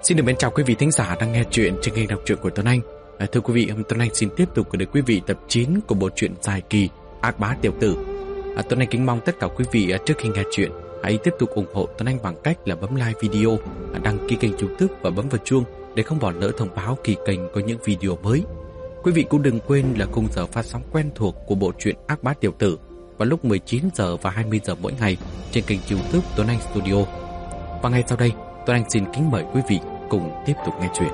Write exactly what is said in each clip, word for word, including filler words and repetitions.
Xin được mến chào quý vị thính giả đang nghe chuyện trên kênh đọc truyện của Tuấn Anh. À, thưa quý vị, hôm Tuấn Anh xin tiếp tục gửi đến quý vị tập chín của bộ truyện dài kỳ Ác Bá Tiểu Tử. À, Tuấn Anh kính mong tất cả quý vị trước khi nghe chuyện hãy tiếp tục ủng hộ Tuấn Anh bằng cách là bấm like video, đăng ký kênh YouTube và bấm vào chuông để không bỏ lỡ thông báo khi kênh có những video mới. Quý vị cũng đừng quên là khung giờ phát sóng quen thuộc của bộ truyện Ác Bá Tiểu Tử vào lúc mười chín giờ và hai mươi giờ mỗi ngày trên kênh YouTube Tuấn Anh Studio. Và ngay sau đây, Tuấn Anh xin kính mời quý vị cùng tiếp tục nghe chuyện.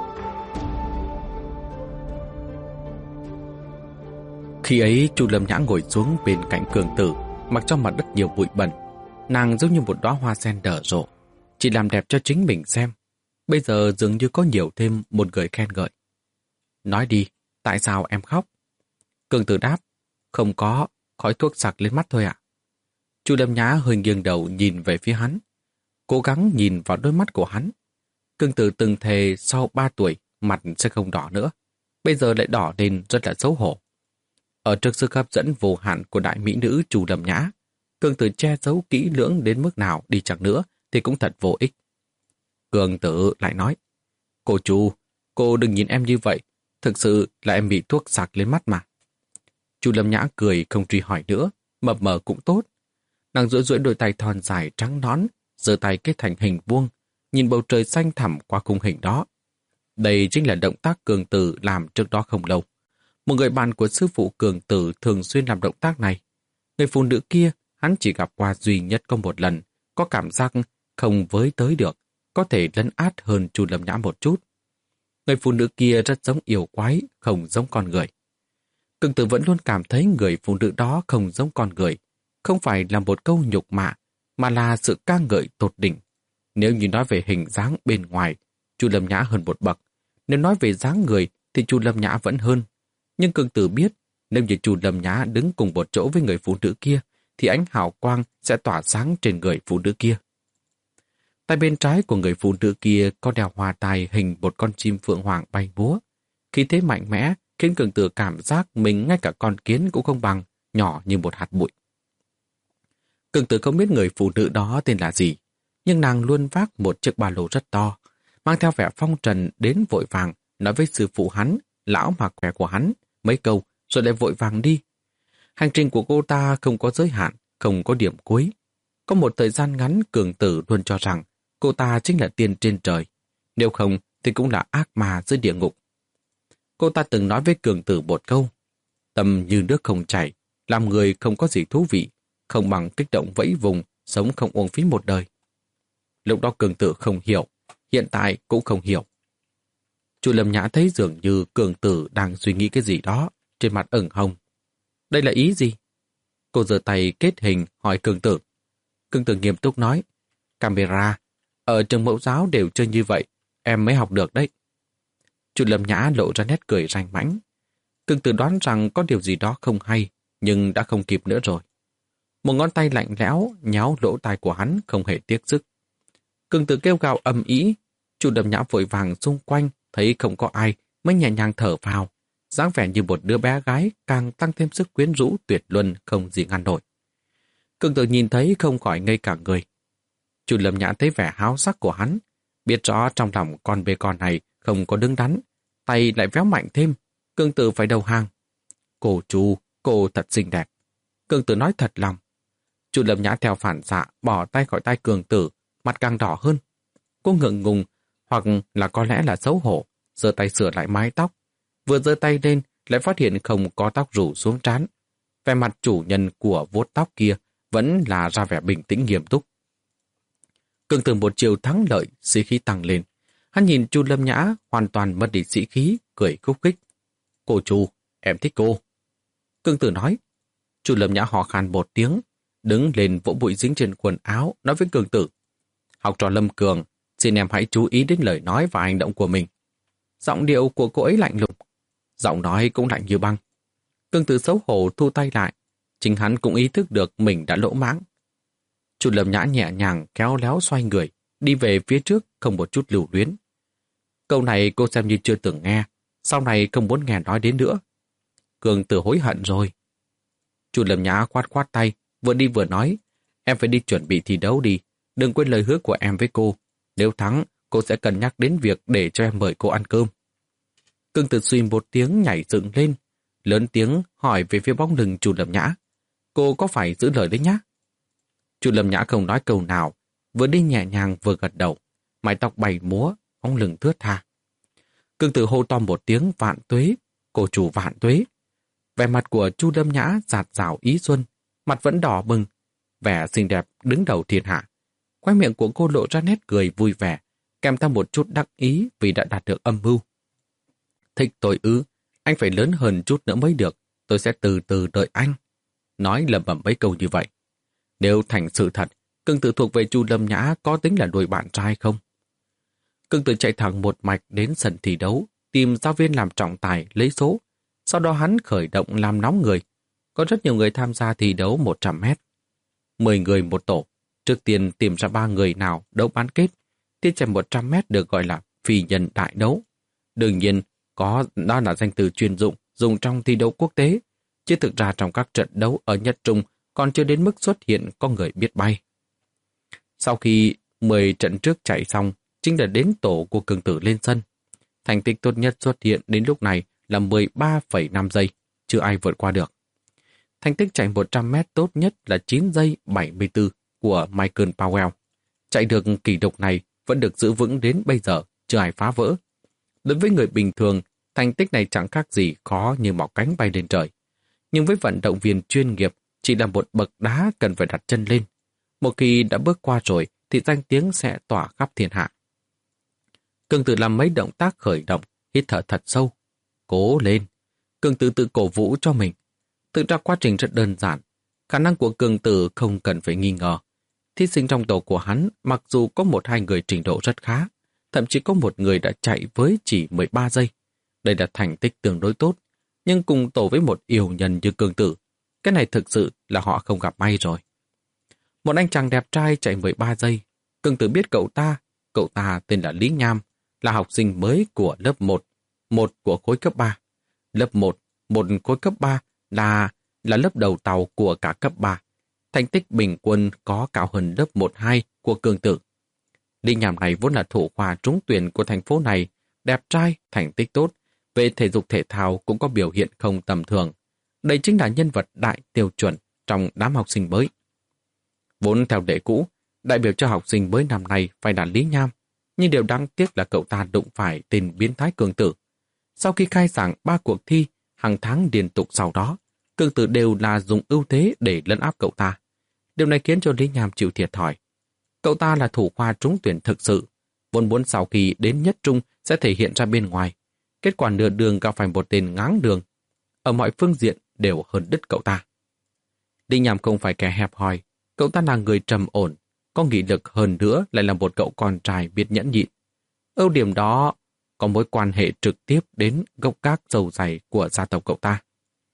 Khi ấy, Chu Lâm Nhã ngồi xuống bên cạnh Cường Tử, mặc cho mặt đất nhiều bụi bẩn. Nàng giống như một đóa hoa sen nở rộ, chỉ làm đẹp cho chính mình xem. Bây giờ dường như có nhiều thêm một người khen ngợi. Nói đi, tại sao em khóc? Cường Tử đáp, không có, khói thuốc sặc lên mắt thôi ạ. Chu Lâm Nhã hơi nghiêng đầu nhìn về phía hắn, cố gắng nhìn vào đôi mắt của hắn. Cường Tử từng thề sau ba tuổi mặt sẽ không đỏ nữa, bây giờ lại đỏ lên rất là xấu hổ. Ở trước sức hấp dẫn vô hạn của đại mỹ nữ Chu Lâm Nhã, Cường Tử che giấu kỹ lưỡng đến mức nào đi chăng nữa thì cũng thật vô ích. Cường Tử lại nói, cô Chu, cô đừng nhìn em như vậy, thực sự là em bị thuốc sặc lên mắt mà. Chu Lâm Nhã cười không truy hỏi nữa, mập mờ cũng tốt. Nàng duỗi duỗi đôi tay thon dài trắng nõn, giơ tay kết thành hình vuông, nhìn bầu trời xanh thẳm qua khung hình đó. Đây chính là động tác Cường Tử làm trước đó không lâu. Một người bạn của sư phụ Cường Tử thường xuyên làm động tác này. Người phụ nữ kia hắn chỉ gặp qua duy nhất có một lần, có cảm giác không với tới được, có thể lấn át hơn Chu Lâm Nhã một chút. Người phụ nữ kia rất giống yêu quái, không giống con người. Cường Tử vẫn luôn cảm thấy người phụ nữ đó không giống con người, không phải là một câu nhục mạ, mà là sự ca ngợi tột đỉnh. Nếu như nói về hình dáng bên ngoài, Chu Lâm Nhã hơn một bậc. Nếu nói về dáng người thì Chu Lâm Nhã vẫn hơn. Nhưng Cường Tử biết, nếu như Chu Lâm Nhã đứng cùng một chỗ với người phụ nữ kia, thì ánh hào quang sẽ tỏa sáng trên người phụ nữ kia. Tay bên trái của người phụ nữ kia có đeo hoa tai hình một con chim phượng hoàng bay múa. Khí thế mạnh mẽ khiến Cường Tử cảm giác mình ngay cả con kiến cũng không bằng, nhỏ như một hạt bụi. Cường Tử không biết người phụ nữ đó tên là gì, nhưng nàng luôn vác một chiếc ba lô rất to, mang theo vẻ phong trần đến vội vàng, nói với sư phụ hắn, lão mà khỏe của hắn, mấy câu rồi lại vội vàng đi. Hành trình của cô ta không có giới hạn, không có điểm cuối. Có một thời gian ngắn Cường Tử luôn cho rằng cô ta chính là tiên trên trời, nếu không thì cũng là ác ma dưới địa ngục. Cô ta từng nói với Cường Tử một câu, tâm như nước không chảy, làm người không có gì thú vị, không bằng kích động vẫy vùng, sống không uổng phí một đời. Lúc đó Cường Tử không hiểu, hiện tại cũng không hiểu. Chu Lâm Nhã thấy dường như Cường Tử đang suy nghĩ cái gì đó, trên mặt ửng hồng. Đây là ý gì? Cô giơ tay kết hình hỏi Cường Tử. Cường Tử nghiêm túc nói, camera, ở trường mẫu giáo đều chơi như vậy, em mới học được đấy. Chu Lâm Nhã lộ ra nét cười ranh mãnh. Cường Tử đoán rằng có điều gì đó không hay, nhưng đã không kịp nữa rồi. Một ngón tay lạnh lẽo nhéo lỗ tai của hắn không hề tiếc sức. Cường Tử kêu gào ầm ĩ, Chu Lâm Nhã vội vàng xung quanh, thấy không có ai mới nhẹ nhàng thở vào, dáng vẻ như một đứa bé gái càng tăng thêm sức quyến rũ tuyệt luân không gì ngăn nổi. Cường Tử nhìn thấy không khỏi ngây cả người. Chu Lâm Nhã thấy vẻ háo sắc của hắn, biết rõ trong lòng con bê con này không có đứng đắn, tay lại véo mạnh thêm. Cường Tử phải đầu hàng. Cô Chu, cô thật xinh đẹp. Cường Tử nói thật lòng. Chu Lâm Nhã theo phản xạ bỏ tay khỏi tay Cường Tử, mặt càng đỏ hơn. Cô ngượng ngùng, hoặc là có lẽ là xấu hổ, giơ tay sửa lại mái tóc. Vừa giơ tay lên, lại phát hiện không có tóc rủ xuống trán. Vẻ mặt chủ nhân của vuốt tóc kia vẫn là ra vẻ bình tĩnh nghiêm túc. Cường Tử một chiều thắng lợi, sĩ khí tăng lên. Hắn nhìn Chu Lâm Nhã hoàn toàn mất đi sĩ khí, cười khúc khích. Cô Chu, em thích cô. Cường Tử nói. Chu Lâm Nhã hò khan một tiếng, đứng lên vỗ bụi dính trên quần áo, nói với Cường Tử. Học trò Lâm Cường, xin em hãy chú ý đến lời nói và hành động của mình. Giọng điệu của cô ấy lạnh lùng, giọng nói cũng lạnh như băng. Cường Tử xấu hổ thu tay lại, chính hắn cũng ý thức được mình đã lỗ mãng. Chu Lâm Nhã nhẹ nhàng khéo léo xoay người, đi về phía trước không một chút lưu luyến. Câu này cô xem như chưa từng nghe, sau này không muốn nghe nói đến nữa. Cường Tử hối hận rồi. Chu Lâm Nhã khoát khoát tay, vừa đi vừa nói, em phải đi chuẩn bị thi đấu đi, đừng quên lời hứa của em với cô. Nếu thắng, cô sẽ cân nhắc đến việc để cho em mời cô ăn cơm. Cương Tử suy một tiếng nhảy dựng lên, lớn tiếng hỏi về phía bóng lưng Chu Lâm Nhã. Cô có phải giữ lời đấy nhá? Chu Lâm Nhã không nói câu nào, vừa đi nhẹ nhàng vừa gật đầu, mái tóc bay múa, bóng lưng thướt tha. Cương Tử hô to một tiếng vạn tuế, cô chủ vạn tuế. Vẻ mặt của Chu Lâm Nhã dạt dào ý xuân, mặt vẫn đỏ bừng, vẻ xinh đẹp đứng đầu thiên hạ. Khóe miệng của cô lộ ra nét cười vui vẻ, kèm theo một chút đắc ý vì đã đạt được âm mưu. Thích tôi ư, anh phải lớn hơn chút nữa mới được, tôi sẽ từ từ đợi anh. Nói lẩm bẩm mấy câu như vậy. Nếu thành sự thật, Cương Tử thuộc về Chu Lâm Nhã có tính là đôi bạn trai không? Cương Tử chạy thẳng một mạch đến sân thi đấu, tìm giáo viên làm trọng tài lấy số. Sau đó hắn khởi động làm nóng người. Có rất nhiều người tham gia thi đấu một trăm mét. mười người một tổ. Trước tiên tìm ra ba người nào đấu bán kết. Thi chạy một trăm mét được gọi là phi nhân đại đấu. Đương nhiên, có đó là danh từ chuyên dụng dùng trong thi đấu quốc tế. Chứ thực ra trong các trận đấu ở Nhật Trung còn chưa đến mức xuất hiện có người biết bay. Sau khi mười trận trước chạy xong, chính là đến tổ của Cương Tử lên sân. Thành tích tốt nhất xuất hiện đến lúc này là mười ba phẩy năm giây, chưa ai vượt qua được. Thành tích chạy một trăm mét tốt nhất là chín giây bảy mươi tư của Michael Powell. Chạy được kỷ lục này vẫn được giữ vững đến bây giờ, chưa ai phá vỡ. Đối với người bình thường, thành tích này chẳng khác gì khó như mọc cánh bay lên trời. Nhưng với vận động viên chuyên nghiệp, chỉ là một bậc đá cần phải đặt chân lên. Một khi đã bước qua rồi, thì danh tiếng sẽ tỏa khắp thiên hạ. Cương Tử làm mấy động tác khởi động, hít thở thật sâu. Cố lên. Cương Tử tự cổ vũ cho mình. Thực ra quá trình rất đơn giản. Khả năng của Cương Tử không cần phải nghi ngờ. Thí sinh trong tổ của hắn, mặc dù có một hai người trình độ rất khá, thậm chí có một người đã chạy với chỉ mười ba giây. Đây là thành tích tương đối tốt. Nhưng cùng tổ với một yêu nhân như Cương Tử, cái này thực sự là họ không gặp may rồi. Một anh chàng đẹp trai chạy mười ba giây. Cương Tử biết cậu ta. Cậu ta tên là Lý Nham, là học sinh mới của lớp một, một của khối cấp ba. Lớp một, một khối cấp ba là là lớp đầu tàu của cả cấp ba. Thành tích bình quân có cao hơn lớp một hai của Cương Tử. Lý Nham này vốn là thủ khoa trúng tuyển của thành phố này, đẹp trai, thành tích tốt, về thể dục thể thao cũng có biểu hiện không tầm thường. Đây chính là nhân vật đại tiêu chuẩn trong đám học sinh mới. Vốn theo lệ cũ, đại biểu cho học sinh mới năm nay phải là Lý Nham, nhưng điều đáng tiếc là cậu ta đụng phải tên biến thái Cương Tử. Sau khi khai giảng ba cuộc thi, hàng tháng liên tục sau đó, Cương Tử đều là dùng ưu thế để lấn áp cậu ta. Điều này khiến cho Lý Nham chịu thiệt thòi. Cậu ta là thủ khoa trúng tuyển thực sự, vốn muốn sau khi đến nhất trung sẽ thể hiện ra bên ngoài. Kết quả nửa đường gặp phải một tên ngáng đường. Ở mọi phương diện đều hơn đứt cậu ta. Lý Nham không phải kẻ hẹp hòi, cậu ta là người trầm ổn, có nghị lực hơn nữa lại là một cậu con trai biết nhẫn nhịn. Ưu điểm đó có mối quan hệ trực tiếp đến gốc gác dầu dày của gia tộc cậu ta.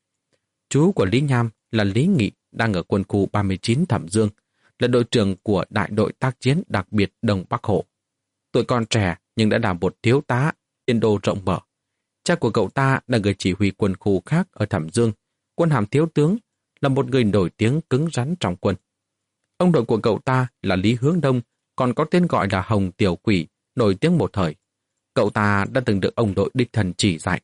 Chú của Lý Nham là Lý Nghị, đang ở quân khu ba mươi chín Thẩm Dương, là đội trưởng của đại đội tác chiến đặc biệt Đông Bắc Hổ. Tuổi còn trẻ nhưng đã là một thiếu tá, tiền đồ rộng mở. Cha của cậu ta là người chỉ huy quân khu khác ở Thẩm Dương, quân hàm thiếu tướng, là một người nổi tiếng cứng rắn trong quân. Ông đội của cậu ta là Lý Hướng Đông, còn có tên gọi là Hồng Tiểu Quỷ, nổi tiếng một thời. Cậu ta đã từng được ông đội đích thân chỉ dạy.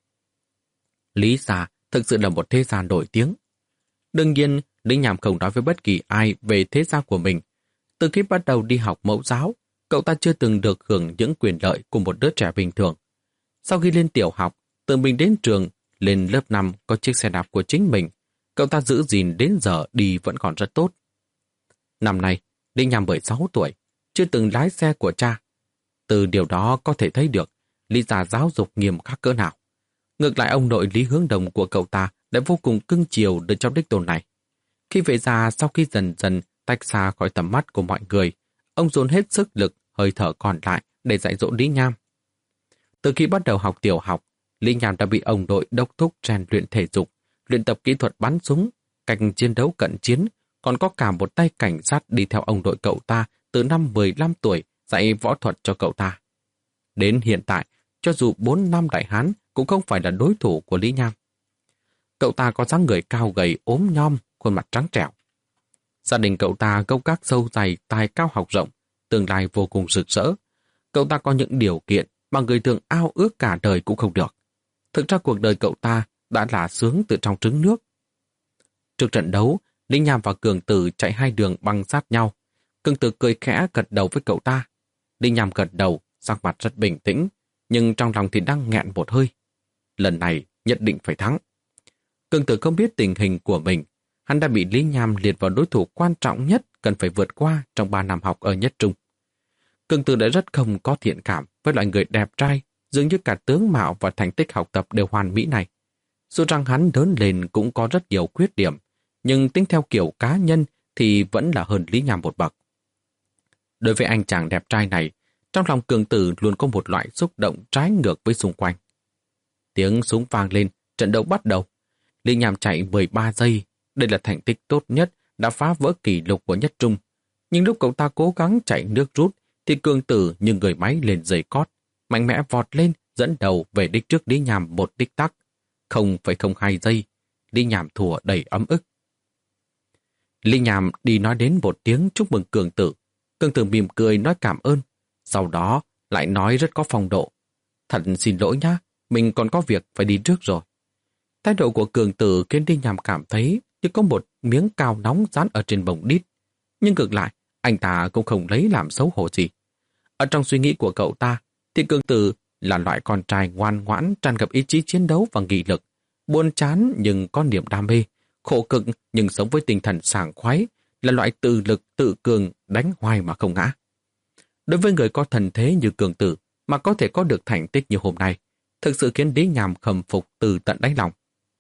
Lý gia thực sự là một thế gia nổi tiếng. Đương nhiên, Lý Nham không nói với bất kỳ ai về thế gia của mình. Từ khi bắt đầu đi học mẫu giáo, cậu ta chưa từng được hưởng những quyền lợi của một đứa trẻ bình thường. Sau khi lên tiểu học, tự mình đến trường, lên lớp năm có chiếc xe đạp của chính mình, cậu ta giữ gìn đến giờ đi vẫn còn rất tốt. Năm nay, Lý Nham mười sáu tuổi, chưa từng lái xe của cha. Từ điều đó có thể thấy được Lý gia giáo dục nghiêm khắc cỡ nào. Ngược lại ông nội Lý Hướng Đồng của cậu ta lại vô cùng cưng chiều đứa cháu đích tôn này. Khi về già, sau khi dần dần tách xa khỏi tầm mắt của mọi người, ông dồn hết sức lực, hơi thở còn lại để dạy dỗ Lý Nham. Từ khi bắt đầu học tiểu học, Lý Nham đã bị ông nội đốc thúc rèn luyện thể dục, luyện tập kỹ thuật bắn súng, cách chiến đấu cận chiến, còn có cả một tay cảnh sát đi theo ông nội cậu ta từ năm mười lăm tuổi dạy võ thuật cho cậu ta. Đến hiện tại, cho dù bốn năm đại hán cũng không phải là đối thủ của Lý Nham. Cậu ta có dáng người cao gầy ốm nhom, khuôn mặt trắng trẻo. Gia đình cậu ta gốc gác sâu dày, tài cao học rộng, tương lai vô cùng rực rỡ. Cậu ta có những điều kiện mà người thường ao ước cả đời cũng không được. Thực ra cuộc đời cậu ta đã là sướng từ trong trứng nước. Trước trận đấu, Lý Nham và Cường Tử chạy hai đường băng sát nhau. Cường Tử cười khẽ gật đầu với cậu ta. Lý Nham gật đầu, sắc mặt rất bình tĩnh, nhưng trong lòng thì đang nghẹn một hơi. Lần này nhất định phải thắng. Cường Tử không biết tình hình của mình. Hắn đã bị Lý Nham liệt vào đối thủ quan trọng nhất cần phải vượt qua trong ba năm học ở nhất trung. Cường Tử đã rất không có thiện cảm với loại người đẹp trai, dường như cả tướng mạo và thành tích học tập đều hoàn mỹ này. Dù rằng hắn lớn lên cũng có rất nhiều khuyết điểm, nhưng tính theo kiểu cá nhân thì vẫn là hơn Lý Nham một bậc. Đối với anh chàng đẹp trai này, trong lòng Cường Tử luôn có một loại xúc động trái ngược với xung quanh. Tiếng súng vang lên, trận đấu bắt đầu. Lý Nham chạy mười ba giây, đây là thành tích tốt nhất, đã phá vỡ kỷ lục của nhất trung. Nhưng lúc cậu ta cố gắng chạy nước rút, thì Cường Tử như người máy lên giày cót, mạnh mẽ vọt lên, dẫn đầu về đích trước Lý Nham một tích tắc. không phẩy không hai giây, Lý Nham thua đầy ấm ức. Lý Nham đi nói đến một tiếng chúc mừng Cường Tử. Cường Tử mỉm cười nói cảm ơn, sau đó lại nói rất có phong độ. Thật xin lỗi nhá, mình còn có việc phải đi trước rồi. Thái độ của Cường Tử khiến Lý Nham cảm thấy như có một miếng cao nóng dán ở trên bồng đít. Nhưng ngược lại, anh ta cũng không lấy làm xấu hổ gì. Ở trong suy nghĩ của cậu ta, thì Cường Tử là loại con trai ngoan ngoãn, tràn ngập ý chí chiến đấu và nghị lực, buồn chán nhưng có niềm đam mê, khổ cực nhưng sống với tinh thần sảng khoái, là loại tự lực tự cường đánh hoài mà không ngã. Đối với người có thần thế như Cường Tử mà có thể có được thành tích như hôm nay, thực sự khiến Lý Nham khâm phục từ tận đáy lòng.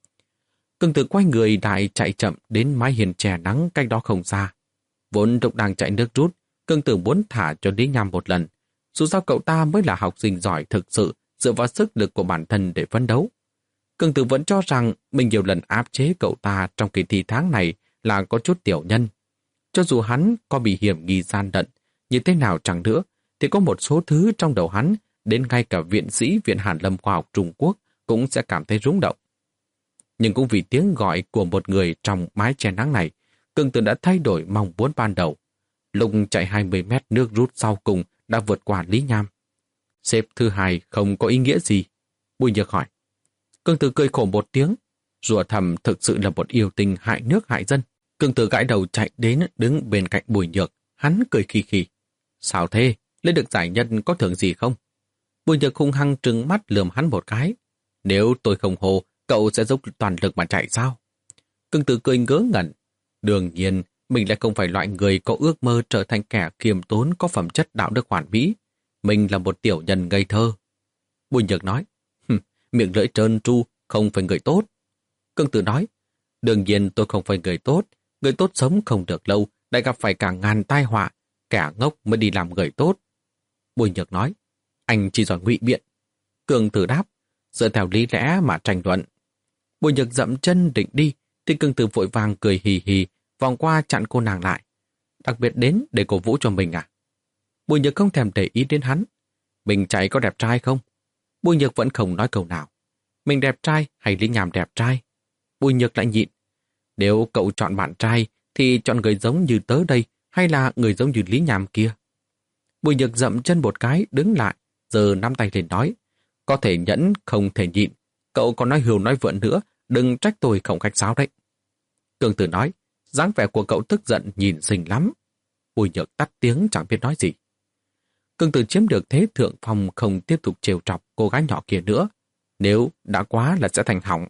Cường Tử quay người lại chạy chậm đến mái hiên che nắng cách đó không xa. Vốn lúc đang chạy nước rút, Cường Tử muốn thả cho Lý Nham một lần. Dù sao cậu ta mới là học sinh giỏi thực sự, dựa vào sức lực của bản thân để phấn đấu. Cường Tử vẫn cho rằng mình nhiều lần áp chế cậu ta trong kỳ thi tháng này là có chút tiểu nhân. Cho dù hắn có bị hiểm nghi gian lận, như thế nào chẳng nữa, thì có một số thứ trong đầu hắn, đến ngay cả viện sĩ Viện Hàn Lâm Khoa học Trung Quốc cũng sẽ cảm thấy rung động. Nhưng cũng vì tiếng gọi của một người trong mái che nắng này, Cường Tử đã thay đổi mong muốn ban đầu. Lúc chạy hai mươi mét nước rút sau cùng đã vượt qua Lý Nham. Xếp thứ hai không có ý nghĩa gì? Bùi Nhược hỏi. Cường Tử cười khổ một tiếng. Rùa thầm thực sự là một yêu tinh hại nước hại dân. Cường Tử gãi đầu chạy đến đứng bên cạnh Bùi Nhược. Hắn cười khì khì. Sao thế? Lấy được giải nhất có thưởng gì không? Bùi Nhược hung hăng trừng mắt lườm hắn một cái. Nếu tôi không hô, cậu sẽ dốc toàn lực mà chạy sao? Cường Tử cười ngớ ngẩn. Đương nhiên, mình lại không phải loại người có ước mơ trở thành kẻ khiêm tốn có phẩm chất đạo đức hoàn mỹ. Mình là một tiểu nhân ngây thơ. Bùi Nhược nói, miệng lưỡi trơn tru, không phải người tốt. Cường Tử nói, đương nhiên tôi không phải người tốt. Người tốt sống không được lâu, lại gặp phải cả ngàn tai họa. Kẻ ngốc mới đi làm người tốt. Bùi Nhược nói, anh chỉ giỏi ngụy biện. Cường Tử đáp, dựa theo lý lẽ mà tranh luận. Bùi Nhược dậm chân định đi, thì Cường Tử vội vàng cười hì hì, vòng qua chặn cô nàng lại. Đặc biệt đến để cổ vũ cho mình à? Bùi Nhược không thèm để ý đến hắn. Mình chạy có đẹp trai không? Bùi Nhược vẫn không nói câu nào. Mình đẹp trai hay Lý Nham đẹp trai? Bùi Nhược lại nhịn. Nếu cậu chọn bạn trai thì chọn người giống như tớ đây hay là người giống như Lý Nham kia? Bùi Nhược dậm chân một cái đứng lại, giờ nắm tay lên nói. Có thể nhẫn không thể nhịn. Cậu còn nói hưu nói vượn nữa, đừng trách tôi không khách sáo đấy. Cường Tử nói, dáng vẻ của cậu tức giận nhìn xinh lắm. Bùi Nhược tắt tiếng chẳng biết nói gì. Cường Tử chiếm được thế thượng phong không tiếp tục trêu chọc cô gái nhỏ kia nữa. Nếu đã quá là sẽ thành hỏng.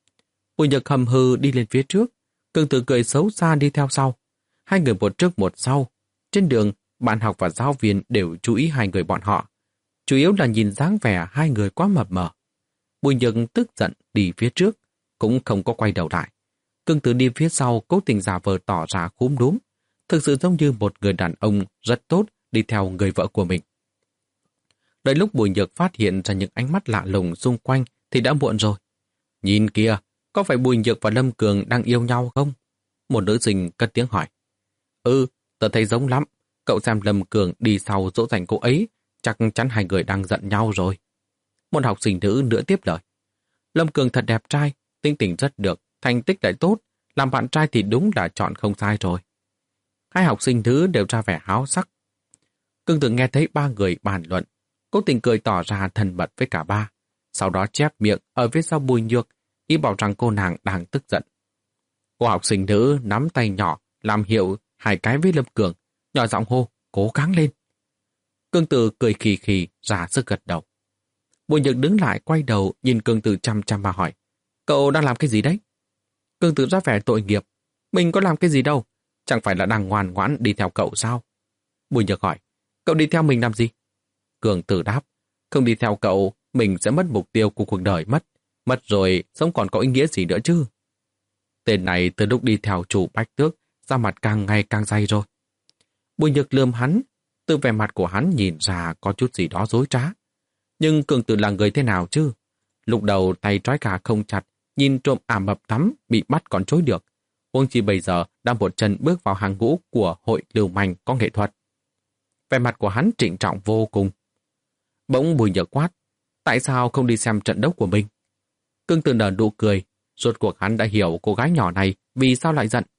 Bùi Nhược hầm hừ đi lên phía trước. Cường Tử cười xấu xa đi theo sau. Hai người một trước một sau. Trên đường, bạn học và giáo viên đều chú ý hai người bọn họ. Chủ yếu là nhìn dáng vẻ hai người quá mập mờ. Bùi Nhược tức giận đi phía trước, cũng không có quay đầu lại. Cường Tử đi phía sau cố tình giả vờ tỏ ra khúm núm, thực sự giống như một người đàn ông rất tốt đi theo người vợ của mình. Đợi lúc Bùi Nhược phát hiện ra những ánh mắt lạ lùng xung quanh thì đã muộn rồi. Nhìn kìa, có phải Bùi Nhược và Lâm Cường đang yêu nhau không? Một nữ sinh cất tiếng hỏi. Ừ, tớ thấy giống lắm. Cậu xem Lâm Cường đi sau dỗ dành cô ấy, chắc chắn hai người đang giận nhau rồi. Một học sinh nữ nữa tiếp lời. Lâm Cường thật đẹp trai, tính tình rất được, thành tích lại tốt, làm bạn trai thì đúng là chọn không sai rồi. Hai học sinh nữ đều ra vẻ háo sắc. Cương Tử nghe thấy ba người bàn luận, cố tình cười tỏ ra thân mật với cả ba. Sau đó chép miệng ở phía sau Bùi Nhược, ý bảo rằng cô nàng đang tức giận. Cô học sinh nữ nắm tay nhỏ, làm hiệu hai cái với Lâm Cường, nhỏ giọng hô, cố gắng lên. Cương Tử cười khì khì, ra sức gật đầu. Bùi Nhược đứng lại quay đầu nhìn Cương Tử chăm chăm mà hỏi, cậu đang làm cái gì đấy? Cương Tử ra vẻ tội nghiệp, mình có làm cái gì đâu, chẳng phải là đang ngoan ngoãn đi theo cậu sao? Bùi Nhược hỏi, cậu đi theo mình làm gì? Cương Tử đáp, không đi theo cậu, mình sẽ mất mục tiêu của cuộc đời mất. Mất rồi, sống còn có ý nghĩa gì nữa chứ? Tên này từ lúc đi theo chủ Bách Tước, da mặt càng ngày càng dày rồi. Bùi Nhược lườm hắn, từ vẻ mặt của hắn nhìn ra có chút gì đó dối trá. Nhưng Cương Tử là người thế nào chứ? Lúc đầu tay trói gà không chặt, nhìn trộm ả mập thắm, bị bắt còn chối được. Huống chi bây giờ đang một chân bước vào hàng ngũ của hội lưu manh có nghệ thuật. Vẻ mặt của hắn trịnh trọng vô cùng. Bỗng Bùi Nhược quát, tại sao không đi xem trận đấu của mình? Cương Tử nở nụ cười, rốt cuộc hắn đã hiểu cô gái nhỏ này vì sao lại giận.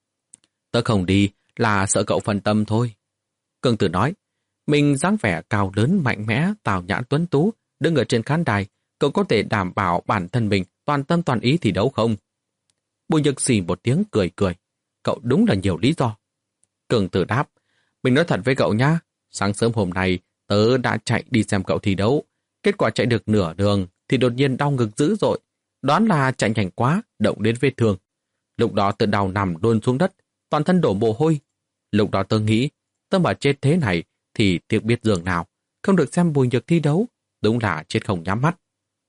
Tớ không đi là sợ cậu phân tâm thôi. Cương Tử nói, mình dáng vẻ cao lớn mạnh mẽ, tào nhãn tuấn tú, đứng ở trên khán đài, cậu có thể đảm bảo bản thân mình toàn tâm toàn ý thì đấu không? Bùi Nhược xì một tiếng cười cười, cậu đúng là nhiều lý do. Cương Tử đáp, mình nói thật với cậu nhá, sáng sớm hôm nay tớ đã chạy đi xem cậu thi đấu, kết quả chạy được nửa đường thì đột nhiên đau ngực dữ dội, đoán là chạy nhanh quá, động đến vết thương. Lúc đó tớ đau nằm đôn xuống đất, toàn thân đổ mồ hôi. Lúc đó tớ nghĩ, tớ mà chết thế này thì tiếc biết giường nào, không được xem Bùi Nhược thi đấu, đúng là chết không nhắm mắt.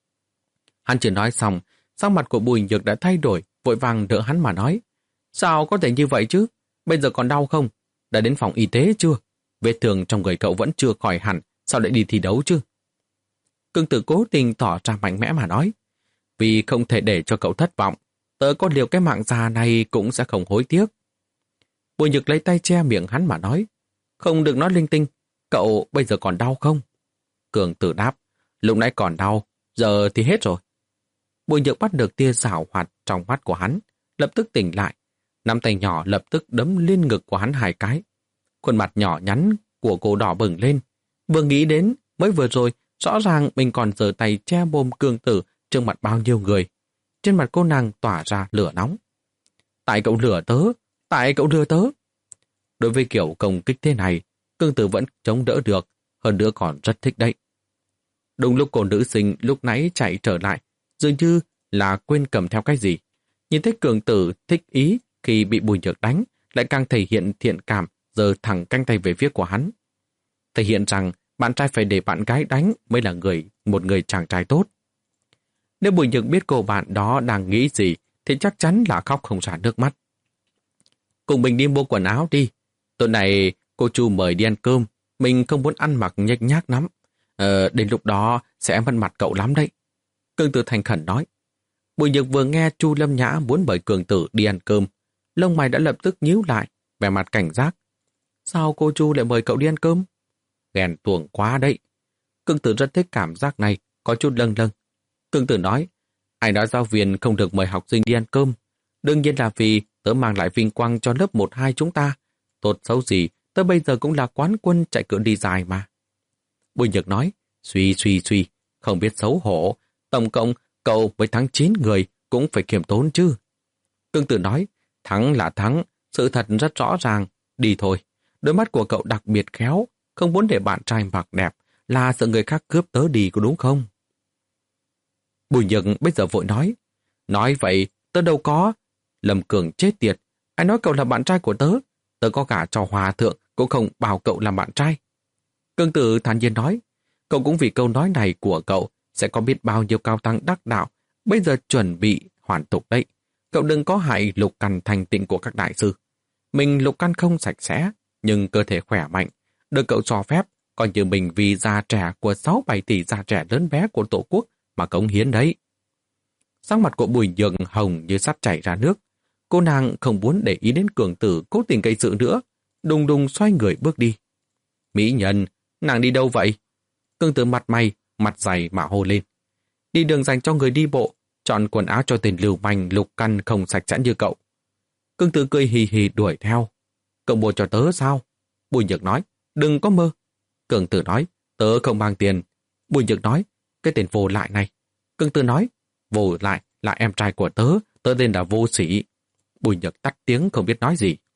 Hắn chưa nói xong, sắc mặt của Bùi Nhược đã thay đổi, vội vàng đỡ hắn mà nói, sao có thể như vậy chứ? Bây giờ còn đau không? Đã đến phòng y tế chưa? Vết thương trong người cậu vẫn chưa khỏi hẳn, sao lại đi thi đấu chứ? Cương Tử cố tình tỏ ra mạnh mẽ mà nói, vì không thể để cho cậu thất vọng, tớ có liều cái mạng già này cũng sẽ không hối tiếc. Bùi Nhược lấy tay che miệng hắn mà nói, không được nói linh tinh, cậu bây giờ còn đau không? Cương Tử đáp, lúc nãy còn đau, giờ thì hết rồi. Bùi Nhược bắt được tia xảo hoạt trong mắt của hắn, lập tức tỉnh lại, nắm tay nhỏ lập tức đấm lên ngực của hắn hai cái. Khuôn mặt nhỏ nhắn của cô đỏ bừng lên, vừa nghĩ đến mới vừa rồi rõ ràng mình còn giơ tay che mồm Cương Tử trước mặt bao nhiêu người. Trên mặt cô nàng tỏa ra lửa nóng. Tại cậu lừa tớ, tại cậu lừa tớ. Đối với kiểu công kích thế này, Cương Tử vẫn chống đỡ được, hơn nữa còn rất thích đấy. Đúng lúc cô nữ sinh lúc nãy chạy trở lại, dường như là quên cầm theo cái gì. Nhìn thấy Cương Tử thích ý khi bị Bùi Nhược đánh, lại càng thể hiện thiện cảm, giơ thẳng cánh tay về phía của hắn. Thể hiện rằng bạn trai phải để bạn gái đánh mới là người một người chàng trai tốt. Nếu Bùi Nhược biết cô bạn đó đang nghĩ gì, thì chắc chắn là khóc không ra nước mắt. Cùng mình đi mua quần áo đi. Tối nay cô Chu mời đi ăn cơm, mình không muốn ăn mặc nhếch nhác lắm. Ờ, đến lúc đó sẽ mất mặt cậu lắm đấy. Cương Tử thành khẩn nói. Bùi Nhược vừa nghe Chu Lâm Nhã muốn mời Cương Tử đi ăn cơm, lông mày đã lập tức nhíu lại, vẻ mặt cảnh giác. Sao cô Chu lại mời cậu đi ăn cơm? Ghen tuông quá đấy. Cương Tử rất thích cảm giác này, có chút lâng lâng. Cương Tử nói, ai nói giáo viên không được mời học sinh đi ăn cơm? Đương nhiên là vì tớ mang lại vinh quang cho lớp một hai chúng ta. Tốt xấu gì, tớ bây giờ cũng là quán quân chạy cự đi dài mà. Bùi Nhược nói, suy suy suy, không biết xấu hổ. Tổng cộng cậu với thắng chín người cũng phải khiêm tốn chứ. Cương Tử nói, thắng là thắng, sự thật rất rõ ràng. Đi thôi, đôi mắt của cậu đặc biệt khéo, không muốn để bạn trai mặc đẹp, là sợ người khác cướp tớ đi có đúng không? Bùi Nhược bây giờ vội nói, nói vậy tớ đâu có. Lâm Cường chết tiệt, ai nói cậu là bạn trai của tớ? Tớ có cả cho hòa thượng cũng không bảo cậu làm bạn trai. Cương Tử thản nhiên nói, cậu cũng vì câu nói này của cậu sẽ có biết bao nhiêu cao tăng đắc đạo, bây giờ chuẩn bị hoàn tục đấy. Cậu đừng có hại lục căn thành tịnh của các đại sư. Mình lục căn không sạch sẽ, nhưng cơ thể khỏe mạnh, được cậu cho phép, coi như mình vì già trẻ của sáu bảy tỷ già trẻ lớn bé của Tổ quốc mà cống hiến đấy. Sắc mặt của Bùi Nhược hồng như sắp chảy ra nước. Cô nàng không muốn để ý đến Cường Tử cố tình gây sự nữa, đùng đùng xoay người bước đi. Mỹ nhân, nàng đi đâu vậy? Cường Tử mặt mày, mặt dày mà hô lên. Đi đường dành cho người đi bộ, chọn quần áo cho tên lưu manh lục căn không sạch sẽ như cậu. Cường Tử cười hì hì đuổi theo. Cậu mua cho tớ sao? Bùi Nhược nói, đừng có mơ. Cường Tử nói, tớ không mang tiền. Bùi Nhược nói, cái tên vô lại này. Cường Tử nói, vô lại là em trai của tớ, tớ tên là Vô Sĩ. Bùi Nhược tắt tiếng không biết nói gì.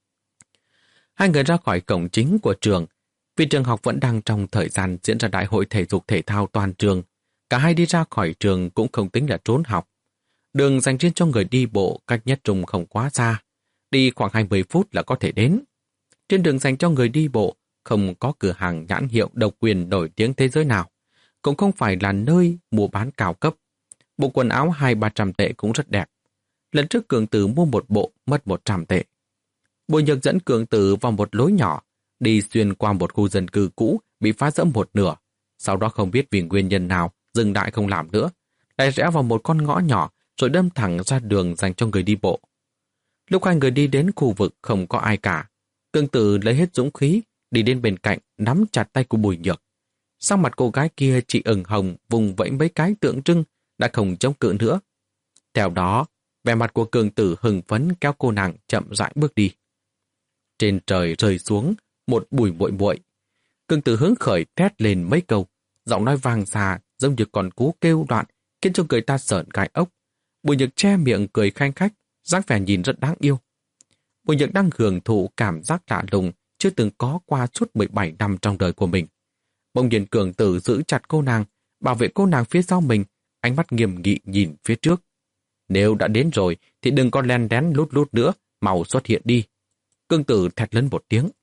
Hai người ra khỏi cổng chính của trường. Vì trường học vẫn đang trong thời gian diễn ra đại hội thể dục thể thao toàn trường. Cả hai đi ra khỏi trường cũng không tính là trốn học. Đường dành riêng cho người đi bộ cách nhất trung không quá xa. Đi khoảng hai mươi phút là có thể đến. Trên đường dành cho người đi bộ không có cửa hàng nhãn hiệu độc quyền nổi tiếng thế giới nào. Cũng không phải là nơi mua bán cao cấp. Bộ quần áo hai ba trăm tệ cũng rất đẹp. Lần trước Cường Tử mua một bộ mất một trăm tệ. Bùi Nhược dẫn Cường Tử vào một lối nhỏ, đi xuyên qua một khu dân cư cũ bị phá rỡ một nửa. Sau đó không biết vì nguyên nhân nào dừng lại không làm nữa, lại rẽ vào một con ngõ nhỏ rồi đâm thẳng ra đường dành cho người đi bộ. Lúc hai người đi đến khu vực không có ai cả, Cường Tử lấy hết dũng khí đi đến bên cạnh nắm chặt tay của Bùi Nhược. Sau mặt cô gái kia chỉ ửng hồng vùng vẫy mấy cái tượng trưng đã không chống cự nữa. Theo đó, vẻ mặt của Cường Tử hưng phấn kéo cô nàng chậm rãi bước đi. Trên trời rơi xuống một bụi muội muội. Cường Tử hứng khởi thét lên mấy câu, giọng nói vang xa giống như con cú kêu đoạn khiến cho người ta sởn gai ốc. Bùi Nhược che miệng cười khanh khách, dáng vẻ nhìn rất đáng yêu. Bùi Nhược đang hưởng thụ cảm giác lạ lùng chưa từng có qua suốt mười bảy năm trong đời của mình. Bỗng nhiên Cường Tử giữ chặt cô nàng, bảo vệ cô nàng phía sau mình, ánh mắt nghiêm nghị nhìn phía trước. Nếu đã đến rồi thì đừng có len đén lút lút nữa, mau xuất hiện đi. Cường Tử thét lớn một tiếng.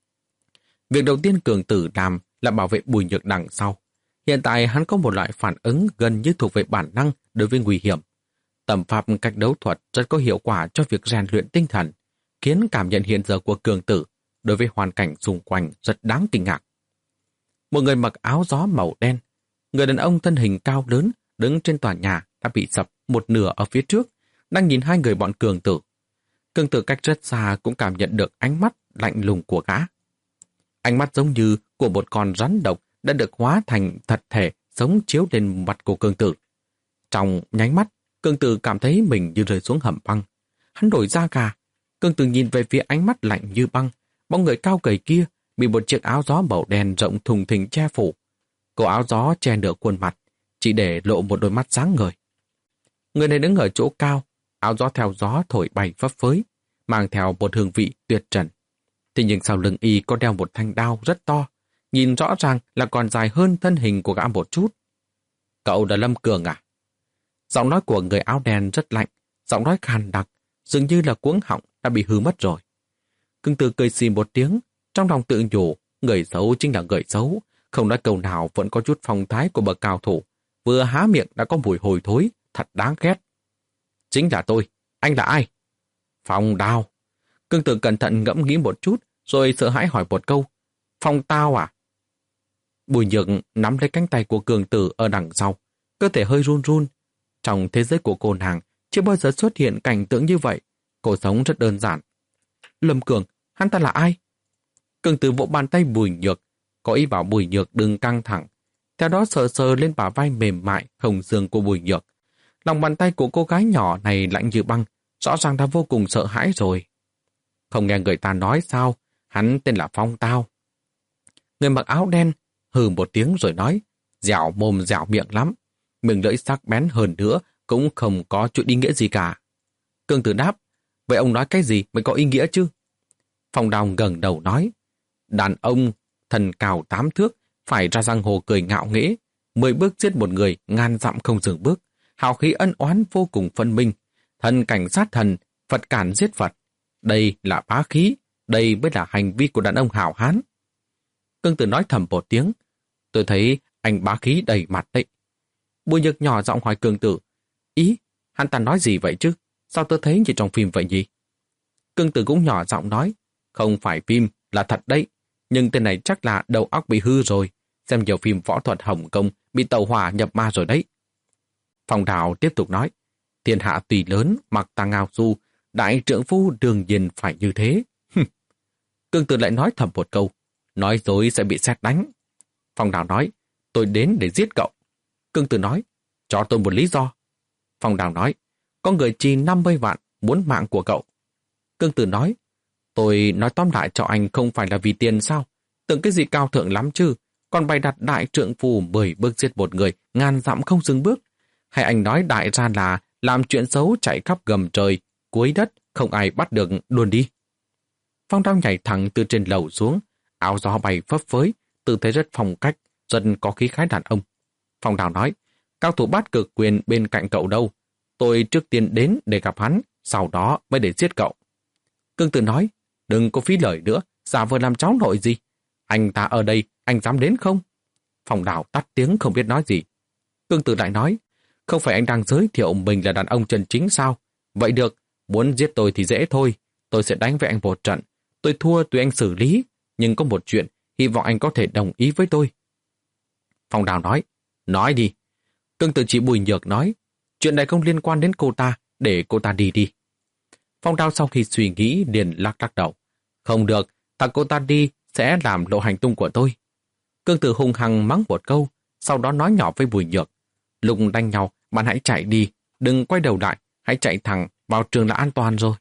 Việc đầu tiên Cường Tử làm là bảo vệ Bùi Nhược đằng sau. Hiện tại hắn có một loại phản ứng gần như thuộc về bản năng đối với nguy hiểm. Tầm pháp cách đấu thuật rất có hiệu quả cho việc rèn luyện tinh thần, khiến cảm nhận hiện giờ của Cường Tử đối với hoàn cảnh xung quanh rất đáng kinh ngạc. Một người mặc áo gió màu đen, người đàn ông thân hình cao lớn đứng trên tòa nhà đã bị sập một nửa ở phía trước, đang nhìn hai người bọn Cường Tử. Cường Tử cách rất xa cũng cảm nhận được ánh mắt lạnh lùng của gã. Ánh mắt giống như của một con rắn độc đã được hóa thành thật thể sống chiếu lên mặt của Cường Tử. Trong nháy mắt, Cường Tử cảm thấy mình như rơi xuống hầm băng. Hắn đổi da gà. Cường Tử nhìn về phía ánh mắt lạnh như băng, bóng người cao gầy kia bị một chiếc áo gió màu đen rộng thùng thình che phủ. Cổ áo gió che nửa khuôn mặt, chỉ để lộ một đôi mắt sáng ngời. Người này đứng ở chỗ cao, áo gió theo gió thổi bay phấp phới, mang theo một hương vị tuyệt trần. Thế nhưng sau lưng y có đeo một thanh đao rất to, nhìn rõ ràng là còn dài hơn thân hình của gã một chút. Cậu là Lâm Cường à? Giọng nói của người áo đen rất lạnh, giọng nói khàn đặc, dường như là cuống họng đã bị hư mất rồi. Cường Tử cười xì một tiếng, trong lòng tự nhủ, người xấu chính là người xấu, không nói câu nào vẫn có chút phong thái của bậc cao thủ, vừa há miệng đã có mùi hôi thối, thật đáng ghét. Chính là tôi, anh là ai? Phong Đao. Cường Tử cẩn thận ngẫm nghĩ một chút, rồi sợ hãi hỏi một câu, Phong Tao à? Bùi Nhược nắm lấy cánh tay của Cường Tử ở đằng sau, cơ thể hơi run run. Trong thế giới của cô nàng, chưa bao giờ xuất hiện cảnh tượng như vậy, cô sống rất đơn giản. Lâm Cường, hắn ta là ai? Cường Tử vỗ bàn tay Bùi Nhược, có ý bảo Bùi Nhược đừng căng thẳng. Theo đó sờ sờ lên bả vai mềm mại, hồng xương của Bùi Nhược. Lòng bàn tay của cô gái nhỏ này lạnh như băng, rõ ràng đã vô cùng sợ hãi rồi. Không nghe người ta nói sao, hắn tên là Phong Tao. Người mặc áo đen hừ một tiếng rồi nói, dẻo mồm dẻo miệng lắm, miệng lưỡi sắc bén hơn nữa cũng không có chút ý nghĩa gì cả. Cường Tử đáp, vậy ông nói cái gì mới có ý nghĩa chứ? Phong Đao gật đầu nói, đàn ông thần cao tám thước phải ra giang hồ cười ngạo nghễ, mười bước giết một người ngàn dặm không dừng bước, hào khí ân oán vô cùng phân minh, thần cảnh sát thần, Phật cản giết Phật. Đây là bá khí, đây mới là hành vi của đàn ông hảo hán. Cường Tử nói thầm một tiếng, tôi thấy anh bá khí đầy mặt đấy. Bùi Nhược nhỏ giọng hỏi Cường Tử, ý, hắn ta nói gì vậy chứ? Sao tôi thấy như trong phim vậy nhỉ? Cường Tử cũng nhỏ giọng nói, không phải phim, là thật đấy, nhưng tên này chắc là đầu óc bị hư rồi, xem nhiều phim võ thuật Hồng Kông bị tàu hỏa nhập ma rồi đấy. Phong Đao tiếp tục nói, thiên hạ tùy lớn, mặc tà ngao du, đại trượng phu đương nhiên phải như thế. Cường Tử lại nói thầm một câu, nói dối sẽ bị sét đánh. Phong Đao nói, tôi đến để giết cậu. Cường Tử nói, cho tôi một lý do. Phong Đao nói, có người chi năm mươi vạn muốn mạng của cậu. Cường Tử nói, tôi nói tóm lại cho anh không phải là vì tiền sao? Tưởng cái gì cao thượng lắm chứ, còn bày đặt đại trượng phù mười bước giết một người, ngàn dặm không dừng bước. Hay anh nói đại ra là làm chuyện xấu chạy khắp gầm trời, cuối đất, không ai bắt được luôn đi. Phong Đao nhảy thẳng từ trên lầu xuống, áo gió bay phấp phới, tư thế rất phong cách, rất có khí khái đàn ông. Phong Đao nói, cao thủ bát cực quyền bên cạnh cậu đâu? Tôi trước tiên đến để gặp hắn, sau đó mới để giết cậu. Cương Tử nói, đừng có phí lời nữa, giả vờ làm cháu nội gì. Anh ta ở đây, anh dám đến không? Phong Đao tắt tiếng không biết nói gì. Cương Tử lại nói, không phải anh đang giới thiệu mình là đàn ông chân chính sao? Vậy được, muốn giết tôi thì dễ thôi, tôi sẽ đánh với anh một trận. Tôi thua tùy anh xử lý, nhưng có một chuyện, hy vọng anh có thể đồng ý với tôi. Phong Đao nói, nói đi. Cương Tử chỉ Bùi Nhược nói, chuyện này không liên quan đến cô ta, để cô ta đi đi. Phong Đao sau khi suy nghĩ liền lắc lắc đầu. Không được, thằng cô ta đi sẽ làm lộ hành tung của tôi. Cương Tử hung hăng mắng một câu, sau đó nói nhỏ với Bùi Nhược. Lúc đánh nhau, bạn hãy chạy đi, đừng quay đầu lại, hãy chạy thẳng vào trường là an toàn rồi.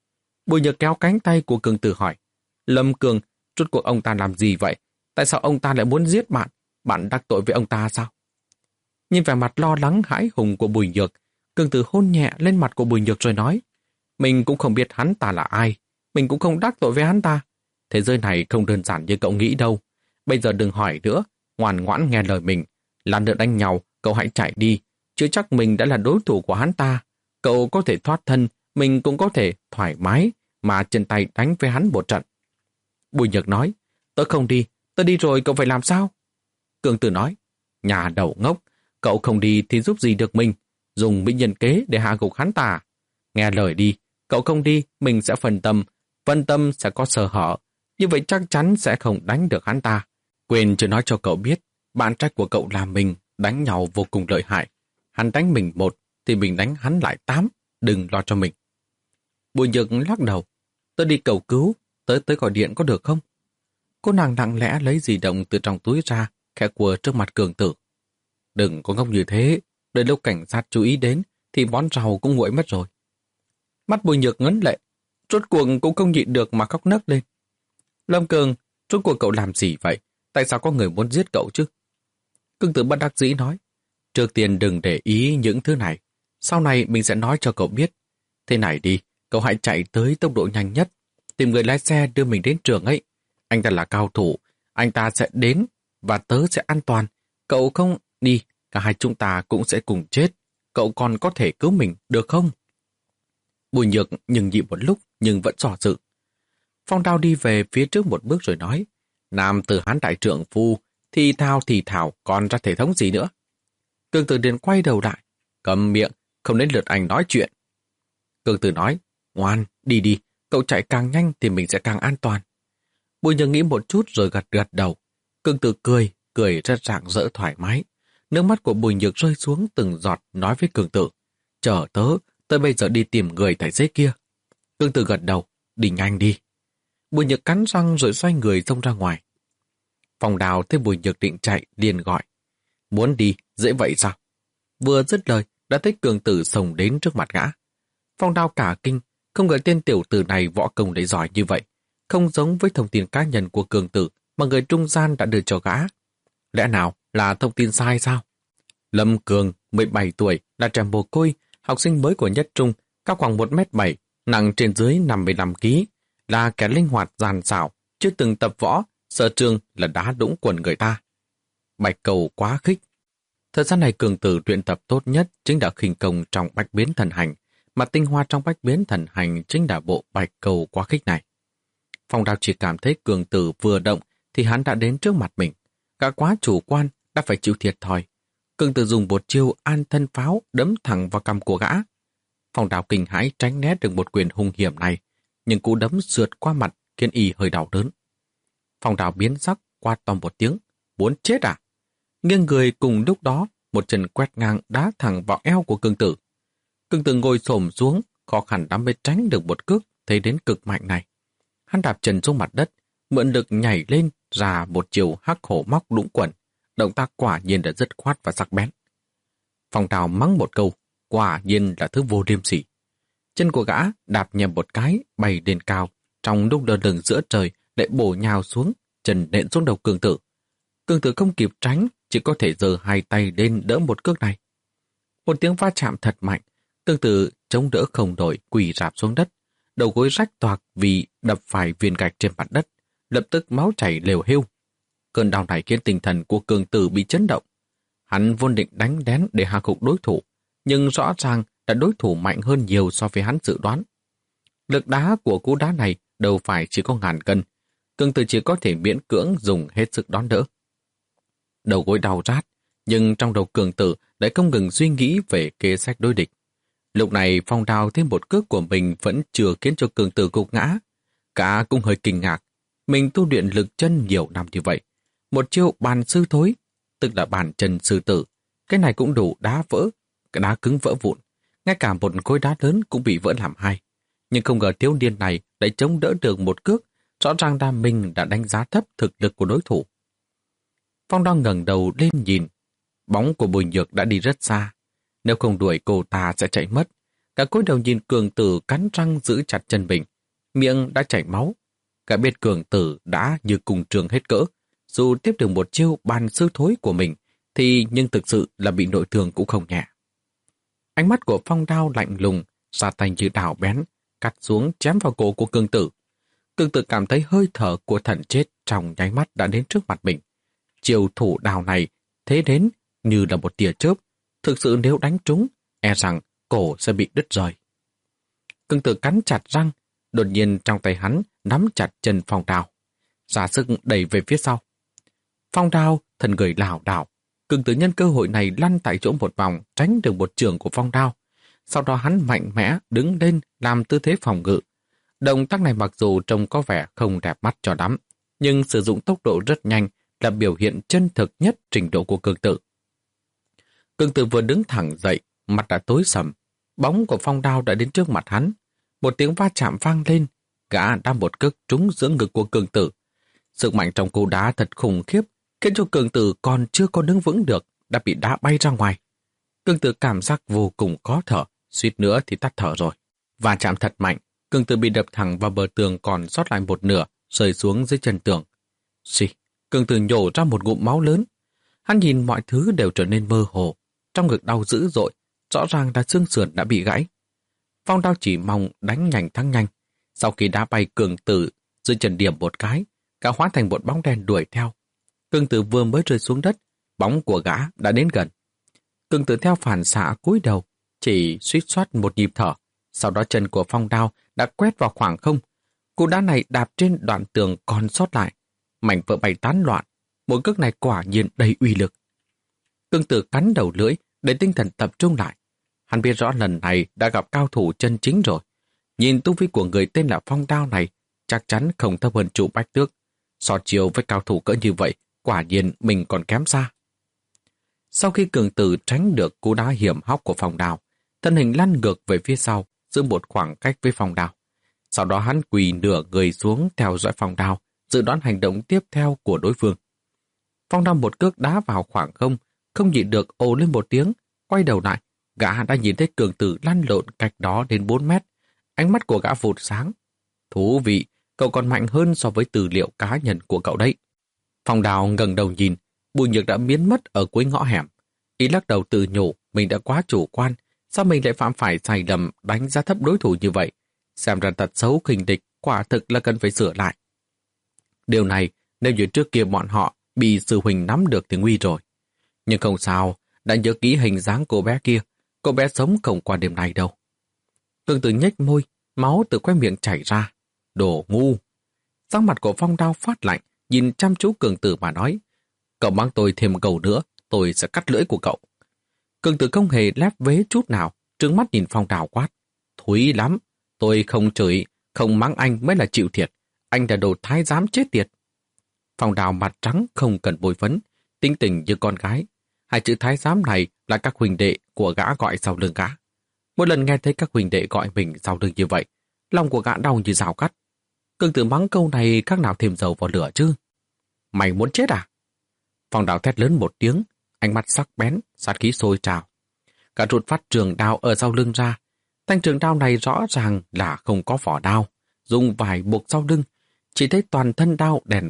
Bùi Nhược kéo cánh tay của Cương Tử hỏi, Lâm Cường, rốt cuộc ông ta làm gì vậy? Tại sao ông ta lại muốn giết bạn? Bạn đắc tội với ông ta sao? Nhìn vẻ mặt lo lắng hãi hùng của Bùi Nhược, Cương Tử hôn nhẹ lên mặt của Bùi Nhược rồi nói, mình cũng không biết hắn ta là ai, mình cũng không đắc tội với hắn ta. Thế giới này không đơn giản như cậu nghĩ đâu. Bây giờ đừng hỏi nữa, ngoan ngoãn nghe lời mình. Lần nữa đánh nhau, cậu hãy chạy đi, chứ chắc mình đã là đối thủ của hắn ta. Cậu có thể thoát thân, mình cũng có thể thoải mái mà chân tay đánh với hắn một trận. Bùi Nhược nói, tớ không đi, tớ đi rồi cậu phải làm sao? Cương Tử nói, nhà đầu ngốc, cậu không đi thì giúp gì được mình, dùng mỹ nhân kế để hạ gục hắn ta. Nghe lời đi, cậu không đi, mình sẽ phân tâm, phân tâm sẽ có sơ hở, như vậy chắc chắn sẽ không đánh được hắn ta. Quên chưa nói cho cậu biết, bạn trai của cậu là mình, đánh nhau vô cùng lợi hại. Hắn đánh mình một, thì mình đánh hắn lại tám, đừng lo cho mình. Bùi Nhược lắc đầu, tớ đi cầu cứu, tớ tới gọi điện có được không? Cô nàng lặng lẽ lấy di động từ trong túi ra, khẽ quờ trước mặt Cường Tử. Đừng có ngốc như thế, đợi lúc cảnh sát chú ý đến, thì món rau cũng nguội mất rồi. Mắt Bùi Nhược ngấn lệ, rốt cuộc cũng không nhịn được mà khóc nấc lên. Lâm Cường, rốt cuộc cậu làm gì vậy? Tại sao có người muốn giết cậu chứ? Cương Tử bất đắc dĩ nói, trước tiên đừng để ý những thứ này, sau này mình sẽ nói cho cậu biết. Thế này đi, cậu hãy chạy tới tốc độ nhanh nhất, tìm người lái xe đưa mình đến trường ấy. Anh ta là cao thủ, anh ta sẽ đến và tớ sẽ an toàn. Cậu không đi, cả hai chúng ta cũng sẽ cùng chết. Cậu còn có thể cứu mình, được không? Bùi Nhược nhưng nhịn một lúc nhưng vẫn dò dự. Phong Đao đi về phía trước một bước rồi nói, nam tử hán đại trượng phu, thì thao thì thảo còn ra thể thống gì nữa. Cương Tử liền quay đầu lại, cầm miệng, không đến lượt anh nói chuyện. Cương Tử nói, ngoan, đi đi, cậu chạy càng nhanh thì mình sẽ càng an toàn. Bùi Nhược nghĩ một chút rồi gật gật đầu. Cương Tử cười, cười rất rạng rỡ thoải mái. Nước mắt của Bùi Nhược rơi xuống từng giọt nói với Cương Tử, chờ tớ, tớ bây giờ đi tìm người tài xế kia. Cương Tử gật đầu, đi nhanh đi. Bùi Nhược cắn răng rồi xoay người xông ra ngoài. Phong Đào thấy Bùi Nhược định chạy liền gọi, muốn đi, dễ vậy sao? Vừa dứt lời, đã thấy Cương Tử xông đến trước mặt gã. Phong Đào cả kinh, không ngờ tên tiểu tử này võ công lại giỏi như vậy, không giống với thông tin cá nhân của Cương Tử mà người trung gian đã đưa cho gã. Lẽ nào là thông tin sai sao? Lâm Cường, mười bảy tuổi, là trẻ mồ côi, học sinh mới của Nhất Trung, cao khoảng một mét bảy, nặng trên dưới năm mươi lăm ki lô gam, là kẻ linh hoạt giàn xảo, chưa từng tập võ, sở trường là đá đũng quần người ta. Bạch Cầu quá khích. Thời gian này Cường Tử luyện tập tốt nhất chính là khinh công trong Bách Biến Thần Hành, mà tinh hoa trong Bách Biến Thần Hành chính là bộ Bạch Cầu quá khích này. Phong Đao chỉ cảm thấy Cường Tử vừa động thì hắn đã đến trước mặt mình. Gã quá chủ quan, đã phải chịu thiệt thòi. Cường Tử dùng một chiêu an thân pháo đấm thẳng vào cằm của gã. Phong Đao kinh hãi tránh né được một quyền hung hiểm này, nhưng cú đấm sượt qua mặt khiến y hơi đau đớn. Phong Đao biến sắc, quát to một tiếng, muốn chết à? Nghiêng người cùng lúc đó, một chân quét ngang đá thẳng vào eo của Cường Tử. Cường Tử ngồi xổm xuống, khó khăn lắm mới tránh được một cước thấy đến cực mạnh này. Hắn đạp chân xuống mặt đất, mượn lực nhảy lên ra một chiều hắc hổ móc đũng quần. Động tác quả nhiên là rất khoát và sắc bén. Phong Đao mắng một câu, quả nhiên là thứ vô liêm sỉ. Chân của gã đạp nhầm một cái, bay lên cao, trong lúc lơ lửng giữa trời lại bổ nhào xuống, chân nện xuống đầu cường tử. Cường tử không kịp tránh, chỉ có thể giơ hai tay lên đỡ một cước này. Một tiếng va chạm thật mạnh, cường tử chống đỡ không nổi, quỳ rạp xuống đất, đầu gối rách toạc vì đập phải viên gạch trên mặt đất, lập tức máu chảy lều hêu. Cơn đau này khiến tinh thần của cường tử bị chấn động. Hắn vốn định đánh đén để hạ gục đối thủ, nhưng rõ ràng là đối thủ mạnh hơn nhiều so với hắn dự đoán. Lực đá của cú đá này đâu phải chỉ có ngàn cân, cường tử chỉ có thể miễn cưỡng dùng hết sức đón đỡ. Đầu gối đau rát, nhưng trong đầu cường tử lại không ngừng suy nghĩ về kế sách đối địch. Lúc này Phong Đao thêm một cước của mình vẫn chưa khiến cho cường tử gục ngã. Cả cũng hơi kinh ngạc, mình tu luyện lực chân nhiều năm như vậy. Một chiêu bàn sư thối, tức là bàn chân sư tử, cái này cũng đủ đá vỡ, cái đá cứng vỡ vụn. Ngay cả một khối đá lớn cũng bị vỡ làm hai. Nhưng không ngờ thiếu niên này lại chống đỡ được một cước, rõ ràng là mình đã đánh giá thấp thực lực của đối thủ. Phong Đao ngẩng đầu lên nhìn, bóng của Bùi Nhược đã đi rất xa. Nếu không đuổi cô ta sẽ chạy mất. Cả cúi đầu nhìn cường tử cắn răng giữ chặt chân mình, miệng đã chảy máu. Cả biết cường tử đã như cùng trường hết cỡ, dù tiếp được một chiêu bàn sư thối của mình, thì nhưng thực sự là bị nội thương cũng không nhẹ. Ánh mắt của Phong Đao lạnh lùng, ra tay như đào bén, cắt xuống chém vào cổ của cường tử. Cường tử cảm thấy hơi thở của thần chết trong nháy mắt đã đến trước mặt mình. Chiêu thủ đào này thế đến như là một tia chớp, thực sự nếu đánh trúng, e rằng cổ sẽ bị đứt rời. Cường tử cắn chặt răng, đột nhiên trong tay hắn nắm chặt chân Phong Đao, ra sức đẩy về phía sau. Phong Đao thân người lảo đảo, cường tử nhân cơ hội này lăn tại chỗ một vòng, tránh được một chưởng của Phong Đao. Sau đó hắn mạnh mẽ đứng lên làm tư thế phòng ngự. Động tác này mặc dù trông có vẻ không đẹp mắt cho lắm, nhưng sử dụng tốc độ rất nhanh là biểu hiện chân thực nhất trình độ của cường tử. Cường tử vừa đứng thẳng dậy, mặt đã tối sầm. Bóng của Phong Đao đã đến trước mặt hắn. Một tiếng va chạm vang lên, gã đã một cước trúng giữa ngực của cường tử. Sức mạnh trong cú đá thật khủng khiếp, khiến cho cường tử còn chưa có đứng vững được, đã bị đá bay ra ngoài. Cường tử cảm giác vô cùng khó thở, suýt nữa thì tắt thở rồi. Va chạm thật mạnh, cường tử bị đập thẳng vào bờ tường còn sót lại một nửa, rơi xuống dưới chân tường. Xì, cường tử nhổ ra một ngụm máu lớn. Hắn nhìn mọi thứ đều trở nên mơ hồ, trong ngực đau dữ dội, rõ ràng là xương sườn đã bị gãy. Phong Đao chỉ mong đánh nhanh thắng nhanh. Sau khi đá bay cường tử dưới chân điểm một cái, cả hóa thành một bóng đen đuổi theo. Cường tử vừa mới rơi xuống đất, bóng của gã đã đến gần. Cường tử theo phản xạ cúi đầu, chỉ suýt soát một nhịp thở. Sau đó chân của Phong Đao đã quét vào khoảng không. Cú đá này đạp trên đoạn tường còn sót lại, mảnh vỡ bay tán loạn. Một cước này quả nhiên đầy uy lực. Cường tử cắn đầu lưỡi để tinh thần tập trung lại. Hắn biết rõ lần này đã gặp cao thủ chân chính rồi. Nhìn tu vi của người tên là Phong Đao này, chắc chắn không thấp hơn Chu Bách Tước. So chiều với cao thủ cỡ như vậy, quả nhiên mình còn kém xa. Sau khi cường tử tránh được cú đá hiểm hóc của Phong Đao, thân hình lăn ngược về phía sau, giữ một khoảng cách với Phong Đao. Sau đó hắn quỳ nửa người xuống theo dõi Phong Đao, dự đoán hành động tiếp theo của đối phương. Phong Đao một cước đá vào khoảng không, không nhịn được ồ lên một tiếng, quay đầu lại, gã đã nhìn thấy cường tử lăn lộn cách đó đến bốn mét. Ánh mắt của gã vụt sáng. Thú vị, cậu còn mạnh hơn so với tư liệu cá nhân của cậu đấy. Phong Đao ngẩng đầu nhìn, Bùi Nhược đã biến mất ở cuối ngõ hẻm. Ý lắc đầu tự nhủ, mình đã quá chủ quan, sao mình lại phạm phải sai lầm đánh giá thấp đối thủ như vậy? Xem ra tật xấu khinh địch, quả thực là cần phải sửa lại. Điều này, nếu như trước kia bọn họ bị sư huynh nắm được thì nguy rồi. Nhưng không sao, đã nhớ kỹ hình dáng cô bé kia, cô bé sống không qua đêm nay đâu. Cường tử nhếch môi, máu từ khóe miệng chảy ra. Đồ ngu! Sắc mặt của Phong Đao phát lạnh, nhìn chăm chú cường tử mà nói, cậu mang tôi thêm một cầu nữa, tôi sẽ cắt lưỡi của cậu. Cường tử không hề lép vế chút nào, trừng mắt nhìn Phong Đao quát. Thúi lắm, tôi không chửi, không mắng anh mới là chịu thiệt, anh là đồ thái giám chết tiệt. Phong Đao mặt trắng không cần bôi phấn, tính tình như con gái. Hai chữ thái giám này là các huynh đệ của gã gọi sau lưng gã. Mỗi lần nghe thấy các huynh đệ gọi mình sau lưng như vậy, lòng của gã đau như rào cắt. Cường tử mắng câu này khác nào thêm dầu vào lửa chứ. Mày muốn chết à? Phong Đao thét lớn một tiếng, ánh mắt sắc bén, sát khí sôi trào. Cả rụt phát trường đao ở sau lưng ra. Thanh trường đao này rõ ràng là không có vỏ đao, dùng vải buộc sau lưng, chỉ thấy toàn thân đao đèn bóng,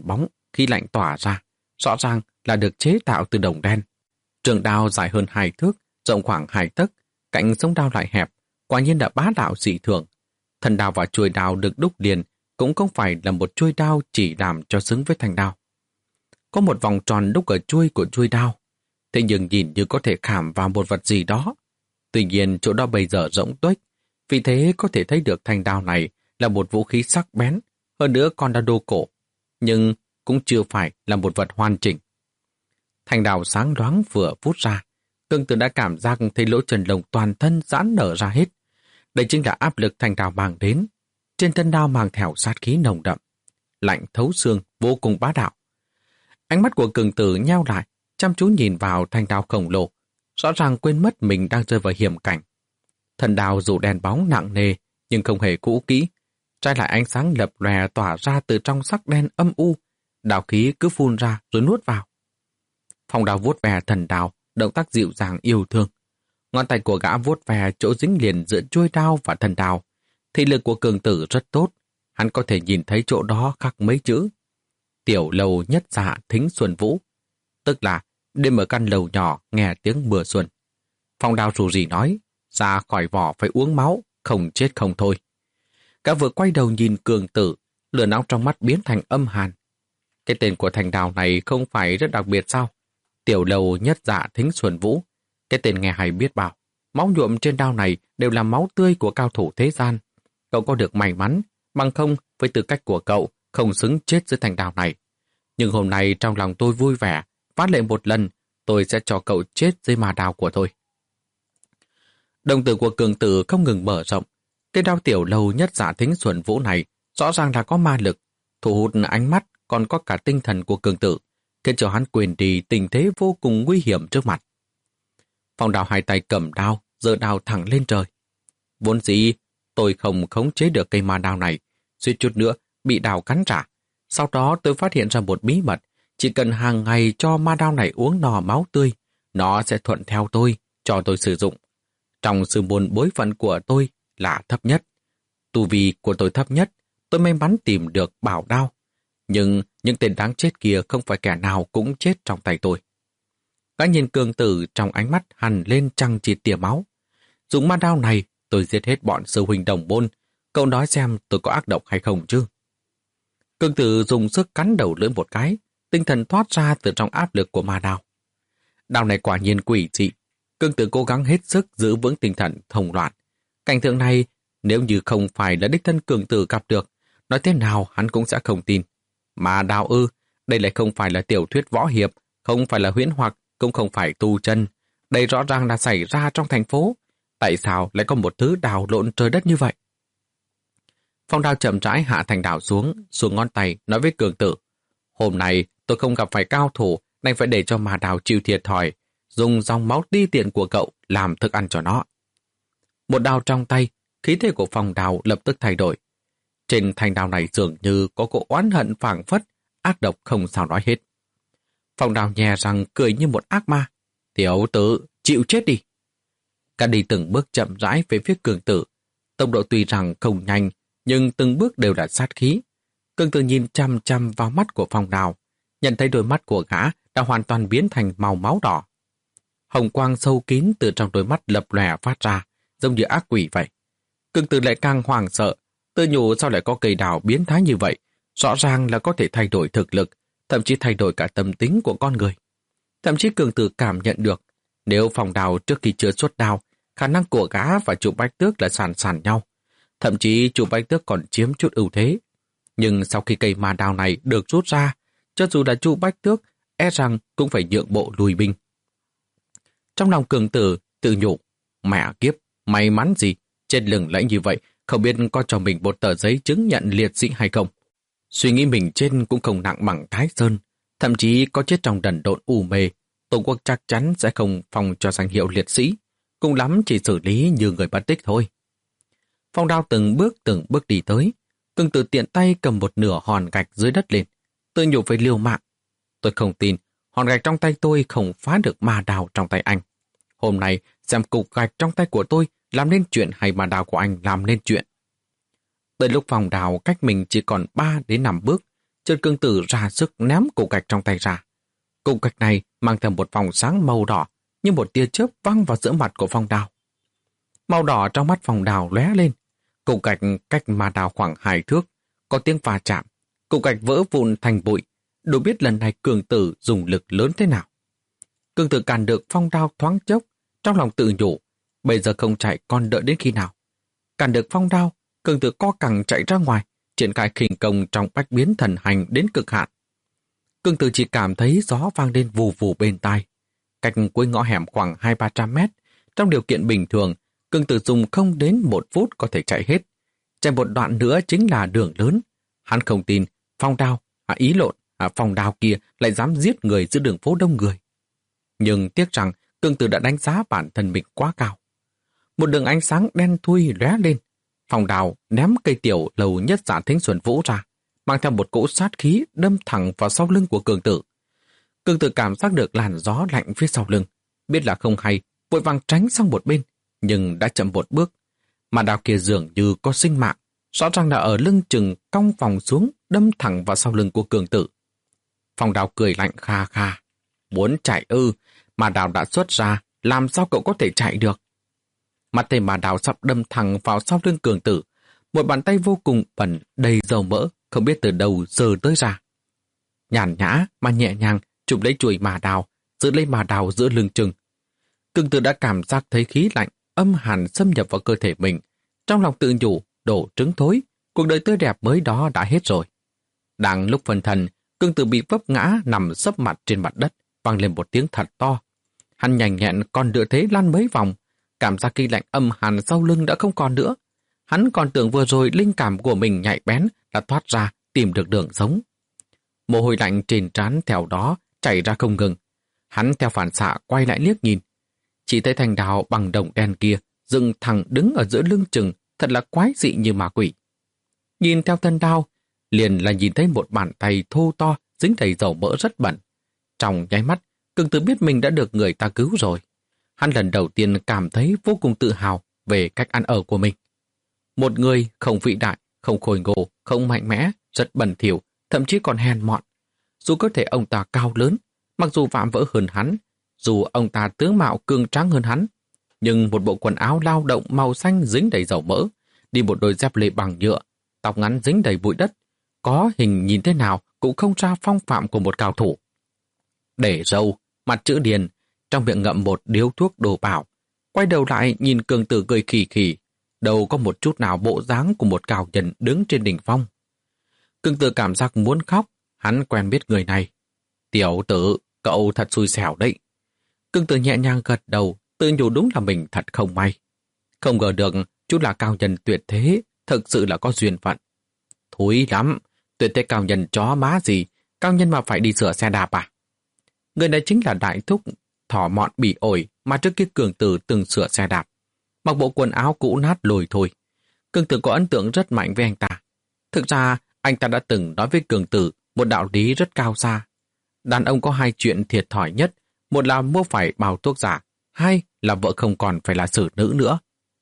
khí lạnh tỏa ra, rõ ràng là được chế tạo từ đồng đen. Trường đao dài hơn hai thước, rộng khoảng hai tấc, cạnh sống đao lại hẹp, quả nhiên là bá đạo dị thường. Thân đao và chuôi đao được đúc liền cũng không phải là một chuôi đao chỉ làm cho xứng với thanh đao. Có một vòng tròn đúc ở chuôi của chuôi đao, thế nhưng nhìn như có thể khảm vào một vật gì đó. Tuy nhiên chỗ đó bây giờ rỗng tuếch, vì thế có thể thấy được thanh đao này là một vũ khí sắc bén, hơn nữa còn là đồ cổ, nhưng cũng chưa phải là một vật hoàn chỉnh. Thanh đao sáng loáng vừa phút ra, Cương Tử đã cảm giác thấy lỗ chân lông toàn thân giãn nở ra hết. Đây chính là áp lực thanh đao mang đến. Trên thân đao mang theo sát khí nồng đậm, lạnh thấu xương, vô cùng bá đạo. Ánh mắt của Cương Tử nheo lại, chăm chú nhìn vào thanh đao khổng lồ, rõ ràng quên mất mình đang rơi vào hiểm cảnh. Thân đao dù đèn bóng nặng nề, nhưng không hề cũ kỹ, trái lại ánh sáng lập lòe tỏa ra từ trong sắc đen âm u, đao khí cứ phun ra rồi nuốt vào. Phong đao vuốt ve thần đao, động tác dịu dàng yêu thương. Ngón tay của gã vuốt ve chỗ dính liền giữa chuôi đao và thần đao. Thị lực của Cương Tử rất tốt, hắn có thể nhìn thấy chỗ đó khắc mấy chữ: Tiểu lầu nhất dạ thính xuân vũ, tức là đêm ở căn lầu nhỏ nghe tiếng mưa xuân. Phong đao rủ rỉ nói, ra khỏi vỏ phải uống máu, không chết không thôi. Cả vừa quay đầu nhìn Cương Tử, lửa nóng trong mắt biến thành âm hàn. Cái tên của thành đào này không phải rất đặc biệt sao? Tiểu lầu nhất dạ thính xuân vũ, cái tên nghe hay biết bao. Máu nhuộm trên đao này đều là máu tươi của cao thủ thế gian. Cậu có được may mắn, bằng không với tư cách của cậu không xứng chết dưới thành đao này. Nhưng hôm nay trong lòng tôi vui vẻ, phát lệ một lần, tôi sẽ cho cậu chết dưới ma đao của tôi. Đồng tử của Cương Tử không ngừng mở rộng. Cái đao tiểu lầu nhất dạ thính xuân vũ này rõ ràng là có ma lực, thu hút ánh mắt còn có cả tinh thần của Cương Tử, khiến cho hắn quên đi tình thế vô cùng nguy hiểm trước mặt. Phong đao hai tay cầm đao, giơ đao thẳng lên trời. Vốn dĩ tôi không khống chế được cây ma đao này, suýt chút nữa bị đao cắn trả. Sau đó tôi phát hiện ra một bí mật, chỉ cần hàng ngày cho ma đao này uống no máu tươi, nó sẽ thuận theo tôi, cho tôi sử dụng. Trong sư môn bối phận của tôi là thấp nhất. Tu vi của tôi thấp nhất, tôi may mắn tìm được bảo đao. Nhưng những tên đáng chết kia không phải kẻ nào cũng chết trong tay tôi. Gã nhìn Cương Tử trong ánh mắt hằn lên trăng chịt tia máu. Dùng ma đao này tôi giết hết bọn sư huynh đồng môn. Cậu nói xem tôi có ác độc hay không chứ? Cương Tử dùng sức cắn đầu lưỡi một cái, tinh thần thoát ra từ trong áp lực của ma đao. Đao này quả nhiên quỷ dị. Cương Tử cố gắng hết sức giữ vững tinh thần thông loạn. Cảnh tượng này nếu như không phải là đích thân Cương Tử gặp được, nói thế nào hắn cũng sẽ không tin. Ma đao ư, đây lại không phải là tiểu thuyết võ hiệp, không phải là huyễn hoặc, cũng không phải tu chân. Đây rõ ràng là xảy ra trong thành phố. Tại sao lại có một thứ đào lộn trời đất như vậy? Phong đao chậm rãi hạ thành đảo xuống, xuống ngón tay, nói với Cương Tử. Hôm nay tôi không gặp phải cao thủ, đành phải để cho ma đào chịu thiệt thòi, dùng dòng máu ti tiện của cậu làm thức ăn cho nó. Một đao trong tay, khí thế của phong đào lập tức thay đổi. Trên thanh đao này dường như có cỗ oán hận phảng phất, ác độc không sao nói hết. Phong đào nhè răng cười như một ác ma. Tiểu tử, chịu chết đi. Cả đi từng bước chậm rãi về phía Cương Tử. Tốc độ tuy rằng không nhanh, nhưng từng bước đều là sát khí. Cương Tử nhìn chăm chăm vào mắt của phong đào, nhận thấy đôi mắt của gã đã hoàn toàn biến thành màu máu đỏ. Hồng quang sâu kín từ trong đôi mắt lập lòe phát ra, giống như ác quỷ vậy. Cương Tử lại càng hoảng sợ, tự nhủ sao lại có cây đào biến thái như vậy, rõ ràng là có thể thay đổi thực lực, thậm chí thay đổi cả tâm tính của con người. Thậm chí Cương Tử cảm nhận được, nếu phong đào trước khi chưa xuất đao, khả năng của gã và Chu Bách Tước là sàn sàn nhau. Thậm chí Chu Bách Tước còn chiếm chút ưu thế. Nhưng sau khi cây ma đao này được rút ra, cho dù là Chu Bách Tước, e rằng cũng phải nhượng bộ lùi binh. Trong lòng Cương Tử tự nhủ, mẹ kiếp, may mắn gì, trên lưng lãnh như vậy, không biết có cho mình một tờ giấy chứng nhận liệt sĩ hay không. Suy nghĩ mình trên cũng không nặng bằng Thái Sơn, thậm chí có chết trong đần độn u mê, Tổ quốc chắc chắn sẽ không phong cho danh hiệu liệt sĩ, cùng lắm chỉ xử lý như người mất tích thôi. Phong đao từng bước từng bước đi tới, Cương Tử tiện tay cầm một nửa hòn gạch dưới đất lên, tự nhủ với liều mạng. Tôi không tin, hòn gạch trong tay tôi không phá được ma đao trong tay anh. Hôm nay xem cục gạch trong tay của tôi làm nên chuyện hay ma đao của anh làm nên chuyện. Tới lúc phong đao cách mình chỉ còn ba đến năm bước, Trần Cương Tử ra sức ném cục gạch trong tay ra. Cục gạch này mang theo một vòng sáng màu đỏ, như một tia chớp văng vào giữa mặt của Phong Đào. Màu đỏ trong mắt Phong Đào lóe lên. Cục gạch cách Ma Đào khoảng hai thước, có tiếng va chạm. Cục gạch vỡ vụn thành bụi, đủ biết lần này Cường Tử dùng lực lớn thế nào. Cường Tử cản được Phong Đao thoáng chốc, trong lòng tự nhủ, bây giờ không chạy còn đợi đến khi nào. Cản được Phong Đao, Cường Tử co cẳng chạy ra ngoài, triển khai khinh công trong bách biến thần hành đến cực hạn. Cường Tử chỉ cảm thấy gió vang lên vù vù bên tai. Cách cuối ngõ hẻm khoảng hai ba trăm mét, trong điều kiện bình thường, Cường Tử dùng không đến một phút có thể chạy hết. Chạy một đoạn nữa chính là đường lớn. Hắn không tin Phong Đao, à ý lộn, à Phong Đao kia lại dám giết người giữa đường phố đông người. Nhưng tiếc rằng Cường Tử đã đánh giá bản thân mình quá cao. Một đường ánh sáng đen thui lóe lên. Phong Đao ném cây tiểu lầu nhất Dạ Thính Xuân Vũ ra, mang theo một cỗ sát khí đâm thẳng vào sau lưng của Cường Tử. Cường Tử cảm giác được làn gió lạnh phía sau lưng, biết là không hay, vội vàng tránh sang một bên, nhưng đã chậm một bước. Mà đao kia dường như có sinh mạng, rõ ràng là ở lưng chừng cong vòng xuống, đâm thẳng vào sau lưng của Cường Tử. Phong Đao cười lạnh kha kha. Muốn chạy ư, mà đào đã xuất ra, làm sao cậu có thể chạy được? Mặt thấy mà đào sắp đâm thẳng vào sau lưng Cường Tử, một bàn tay vô cùng bẩn, đầy dầu mỡ, không biết từ đâu giơ tới ra. Nhàn nhã mà nhẹ nhàng chụp lấy chuôi mà đào, giữ lấy mà đào giữa lưng chừng. Cường Tử đã cảm giác thấy khí lạnh âm hàn xâm nhập vào cơ thể mình, trong lòng tự nhủ, đổ trứng thối, cuộc đời tươi đẹp mới đó đã hết rồi. Đang lúc phân thần, Cường Tử bị vấp ngã nằm sấp mặt trên mặt đất, vang lên một tiếng thật to. Hắn nhanh nhẹn còn đựa thế lăn mấy vòng, cảm giác khí lạnh âm hàn sau lưng đã không còn nữa. Hắn còn tưởng vừa rồi linh cảm của mình nhạy bén đã thoát ra tìm được đường sống. Mồ hôi lạnh trên trán theo đó chảy ra không ngừng. Hắn theo phản xạ quay lại liếc nhìn. Chỉ thấy thanh đao bằng đồng đen kia dựng thẳng đứng ở giữa lưng chừng, thật là quái dị như ma quỷ. Nhìn theo thân đao, liền là nhìn thấy một bàn tay thô to dính đầy dầu mỡ rất bẩn. Trong nháy mắt, Cường Tử biết mình đã được người ta cứu rồi. Hắn lần đầu tiên cảm thấy vô cùng tự hào về cách ăn ở của mình. Một người không vĩ đại, không khôi ngô, không mạnh mẽ, rất bẩn thỉu, thậm chí còn hèn mọn. Dù cơ thể ông ta cao lớn, mặc dù vạm vỡ hơn hắn, dù ông ta tướng mạo cường tráng hơn hắn, nhưng một bộ quần áo lao động màu xanh dính đầy dầu mỡ, đi một đôi dép lê bằng nhựa, tóc ngắn dính đầy bụi đất, có hình nhìn thế nào cũng không ra phong phạm của một cao thủ. Để râu, mặt chữ điền, trong miệng ngậm một điếu thuốc đồ bảo, quay đầu lại nhìn Cường Tử cười khì khì, đâu có một chút nào bộ dáng của một cao nhân đứng trên đỉnh phong. Cường Tử cảm giác muốn khóc, hắn quen biết người này. Tiểu tử, cậu thật xui xẻo đấy. Cường Tử nhẹ nhàng gật đầu, tự nhủ đúng là mình thật không may. Không ngờ được, chút là cao nhân tuyệt thế, thực sự là có duyên phận. Thúi lắm, tuyệt thế cao nhân chó má gì, cao nhân mà phải đi sửa xe đạp à? Người này chính là đại thúc, thỏ mọn bỉ ổi mà trước kia Cường Tử từng sửa xe đạp. Mặc bộ quần áo cũ nát lồi thôi. Cường Tử có ấn tượng rất mạnh với anh ta. Thực ra, anh ta đã từng nói với Cường Tử một đạo lý rất cao xa. Đàn ông có hai chuyện thiệt thòi nhất, một là mua phải bao thuốc giả, hai là vợ không còn phải là xử nữ nữa.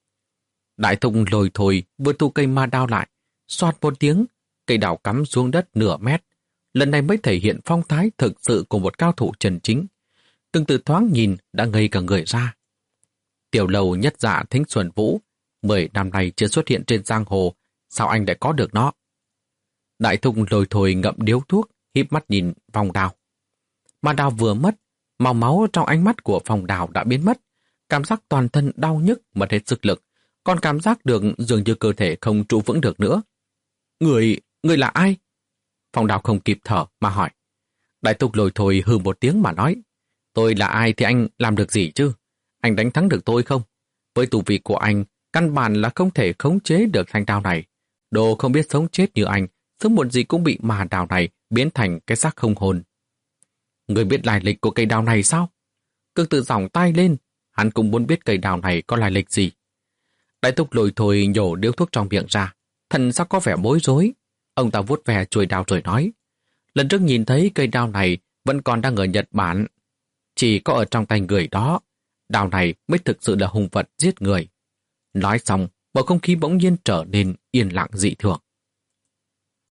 Đại thúc lồi thôi vừa thu cây ma đao lại, xoạt một tiếng, cây đào cắm xuống đất nửa mét. Lần này mới thể hiện phong thái thực sự của một cao thủ chân chính. Cường Tử thoáng nhìn đã ngây cả người ra. Tiểu lầu nhất Dạ Thính Xuân Vũ, mười năm nay chưa xuất hiện trên giang hồ, sao anh lại có được nó? Đại thúc lồi thôi ngậm điếu thuốc, híp mắt nhìn Phong Đào. Mà đào vừa mất, màu máu trong ánh mắt của Phong Đào đã biến mất, cảm giác toàn thân đau nhức mất hết sức lực, còn cảm giác được dường như cơ thể không trụ vững được nữa. Người, người là ai? Phong Đào không kịp thở mà hỏi. Đại thúc lồi thôi hừ một tiếng mà nói. Tôi là ai thì anh làm được gì chứ? Anh đánh thắng được tôi không? Với tu vi của anh, căn bản là không thể khống chế được thanh đao này. Đồ không biết sống chết như anh, sớm muộn gì cũng bị mà đao này biến thành cái xác không hồn. Người biết lai lịch của cây đao này sao? Cường Tử giỏng tay lên, hắn cũng muốn biết cây đao này có lai lịch gì. Đại thúc lồi thôi nhổ điếu thuốc trong miệng ra, thần sắc có vẻ bối rối. Ông ta vuốt ve chuôi đao rồi nói, lần trước nhìn thấy cây đao này vẫn còn đang ở Nhật Bản. Chỉ có ở trong tay người đó, đao này mới thực sự là hung vật giết người. Nói xong, bầu không khí bỗng nhiên trở nên yên lặng dị thường.